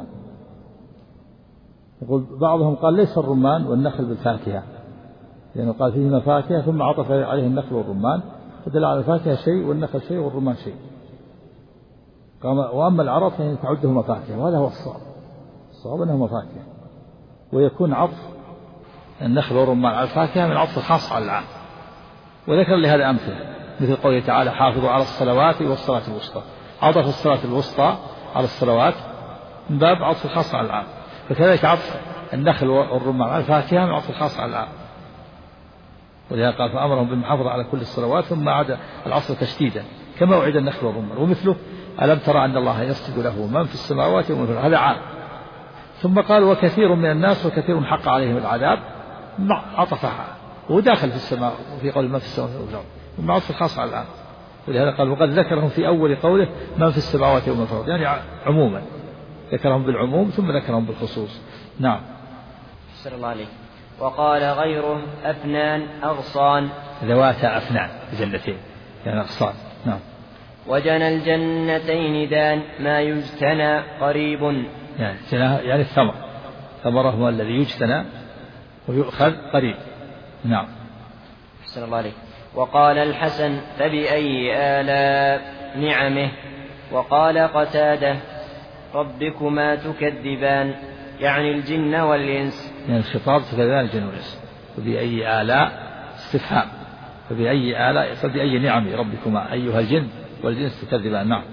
يقول بعضهم قال ليس الرمان والنخل بالفاكهة، لأنه قال فيهما فاكهة ثم عطف عليه النخل والرمان، فدل على الفاكهة شيء والنخل شيء والرمان شيء. وأما العرب فإن تعدهما فاكهة، وهذا هو الصواب أنهما فاكهة، ويكون عطف النخل والرمان على الفاكهة من عطف الخاص على العام. وذكر لهذا أمثلة مثل قوله تعالى حافظوا على الصلوات والصلاة الوسطى، عطف الصلاة الوسطى على الصلوات من باب عطف الخاص على العام، فكذلك عطف النخل والرمان على الفاكهة من عطف الخاص على العام. ولهذا قال فأمرهم بالمحافظة على كل الصلوات ثم عاد العصر تشديدا، كما وعد النخل والرمان. ومثله ألم ترى أن الله يسجد له من في السماوات ومن في الأرض، هذا عام. ثم قال وكثير من الناس وكثير حق عليهم العذاب، عطفها وداخل في السماء، وفي قول من في السماء والأرض، ثم عطف الخاص على العام. ولهذا قال وقد ذكرهم في أول قوله من في السماوات ومن في الأرض، يعني عموما ذكرهم بالعموم ثم ذكرهم بالخصوص. نعم. صلى الله عليه. وقال غيره أفنان أغصان، ذواتا أفنان جنتين يعني أغصان. نعم. وجنى الجنتين دان ما يجتنى قريب، يعني الثمر، ثمره هو الذي يجتنى ويؤخذ قريب. نعم. أحسن الله عليه. وقال الحسن فبأي آلاء نعمه. وقال قتادة ربكما تكذبان، يعني الجن والإنس. يعني الخطاب تكذبان الجن والإنس. فبأي آلاء استفهام، فبأي آلاء فبأي نعم ربكما أيها الجن والإنس تكذبان. نعم.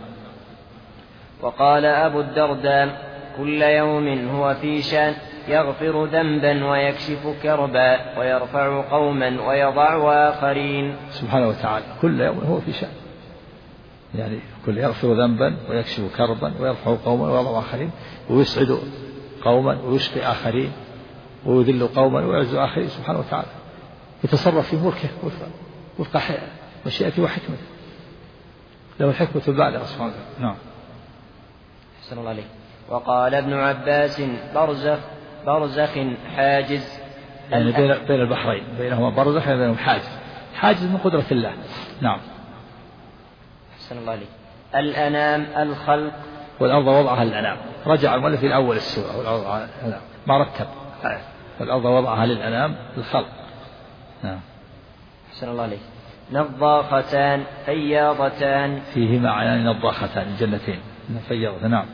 وقال أبو الدرداء كل يوم هو في شان، يغفر ذنبا ويكشف كربا، ويرفع قوما ويضع آخرين. سبحانه وتعالى كل يوم هو في شان، يعني كل يغفر ذنبا ويكشف كربا ويرفع قوما ويضع آخرين، ويسعد قوما ويشقي آخرين، ويذل قوما ويعز آخرين. سبحانه وتعالى يتصرف في ملكه وفق مشيئته وحكمته، له الحكمة البالغة سبحانه وتعالى. نعم. أحسن الله عليه. وقال ابن عباس برزخ حاجز، يعني بين البحرين، بينهما برزخ يعني بينهم حاجز من قدرة الله. نعم. أحسن الله عليه. الأنام الخلق، والأرض وضعها للأنام. رجع المؤلف في الأول السورة والأرض ما رتب، والأرض وضعها للأنام الخلق. نعم. أحسن الله عليه. نضاختان فياضتان، فيهما عينان نضاختان الجنتين فياضتان. نعم.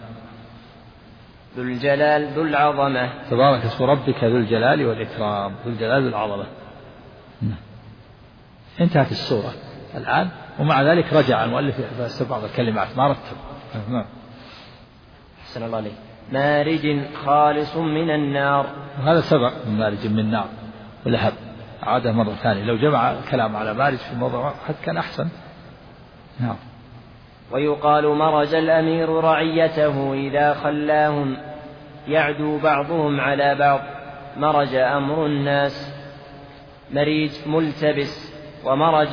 ذو الجلال ذو العظمة، تبارك اسم ربك ذو الجلال والإكرام. ذو الجلال ذو العظمة. انتهت السورة الآن، ومع ذلك رجع المؤلف في بعض الكلمات ما رتب. نعم. أحسن الله عليه. مارج خالص من النار، وهذا سبق من مارج من النار ولهب، عاده مرة ثانية. لو جمع الكلام على مارج في موضوع واحد كان أحسن. نعم. ويقال مرج الأمير رعيته إذا خلاهم، يعدو بعضهم على بعض. مرج أمر الناس. مريج ملتبس، ومرج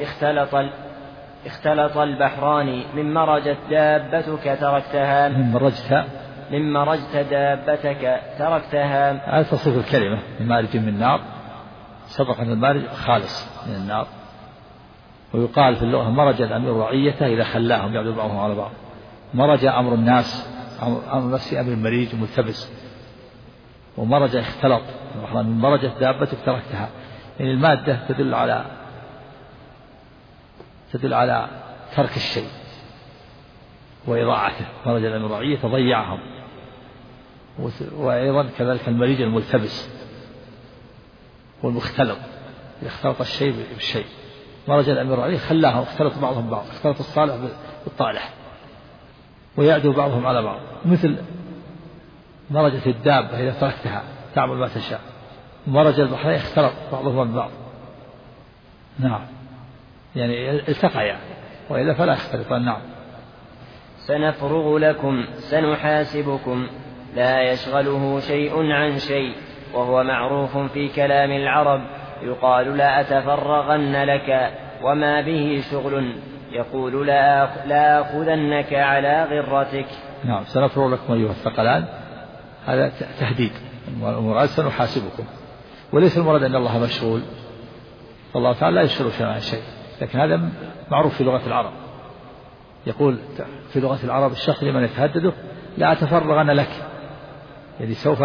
اختلط البحران. من مرجت دابتك تركتها، من مرجت دابتك تركتها. هذا تصف الكلمة من مارج من النار. سبق أن المارج خالص من النار. ويقال في اللغة مرج الأمير رعيته إذا خلاهم يعدو بعضهم على بعض. مرج أمر الناس، أمر نفسي أمر مريج ملتبس. ومرج اختلط، من مرجت دابتك تركتها، يعني المادة تدل على ترك الشيء وإضاعته. مرج الأمير والرعية تضيعهم. وأيضا كذلك المريج الملتبس والمختلط، اختلط الشيء بالشيء. مرج الأمير والرعية خلاهم اختلط بعضهم بعض، اختلط الصالح بالطالح ويعدو بعضهم على بعض، مثل مرجة الدابة إذا تركتها تعمل ما تشاء. مرج البحرين اختلط بعضهما ببعض. نعم، يعني التقيا وإلا فلا يختلطان. نعم. سنفرغ لكم سنحاسبكم لا يشغله شيء عن شيء، وهو معروف في كلام العرب، يقال لا أتفرغن لك وما به شغل، يقول لا أخذنك على غرتك. نعم، سنفرغ لكم أيها الثقلان، هذا تهديد. المراد سنحاسبكم، وليس المراد أن الله مشغول، الله تعالى لا يشغل شيئا عن شيء، لكن هذا معروف في لغة العرب. يقول في لغة العرب الشخص لمن يتهدده لا أتفرغن لك، يعني سوف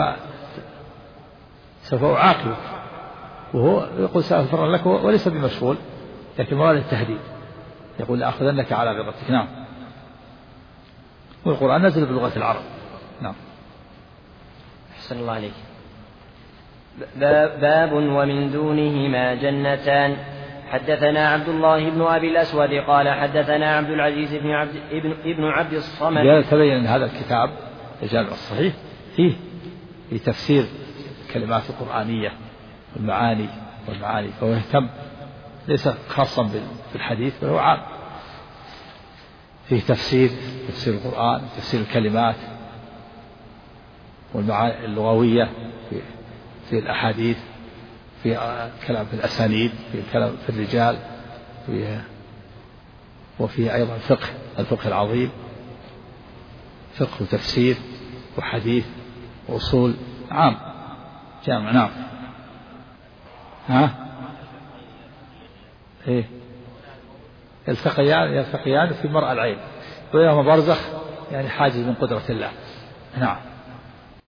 أعاقبك، وهو يقول سأتفرغ لك وليس بمشغول، لكن مراد التهديد، يقول لأخذنك على غرتك. نعم. والقرآن نزل بلغة العرب. نعم. أحسن الله عليك. باب ومن دونهما جنتان. حدثنا عبد الله بن أبي الأسود قال حدثنا عبد العزيز ابن عبد الصمد. تبين أن هذا الكتاب الجامع الصحيح فيه في تفسير الكلمات القرآنية والمعاني فهو يهتم ليس خاصا بالحديث بل هو عام، فيه تفسير القرآن، تفسير الكلمات والمعاني اللغوية في الأحاديث، في كلام في الأسانيد، في كلام في الرجال، وفي أيضا الفقه العظيم، فقه وتفسير وحديث وأصول، عام جامع. نعم. إيه يلتقيان في مرأى العين، بينهما برزخ يعني حاجز من قدرة الله. نعم.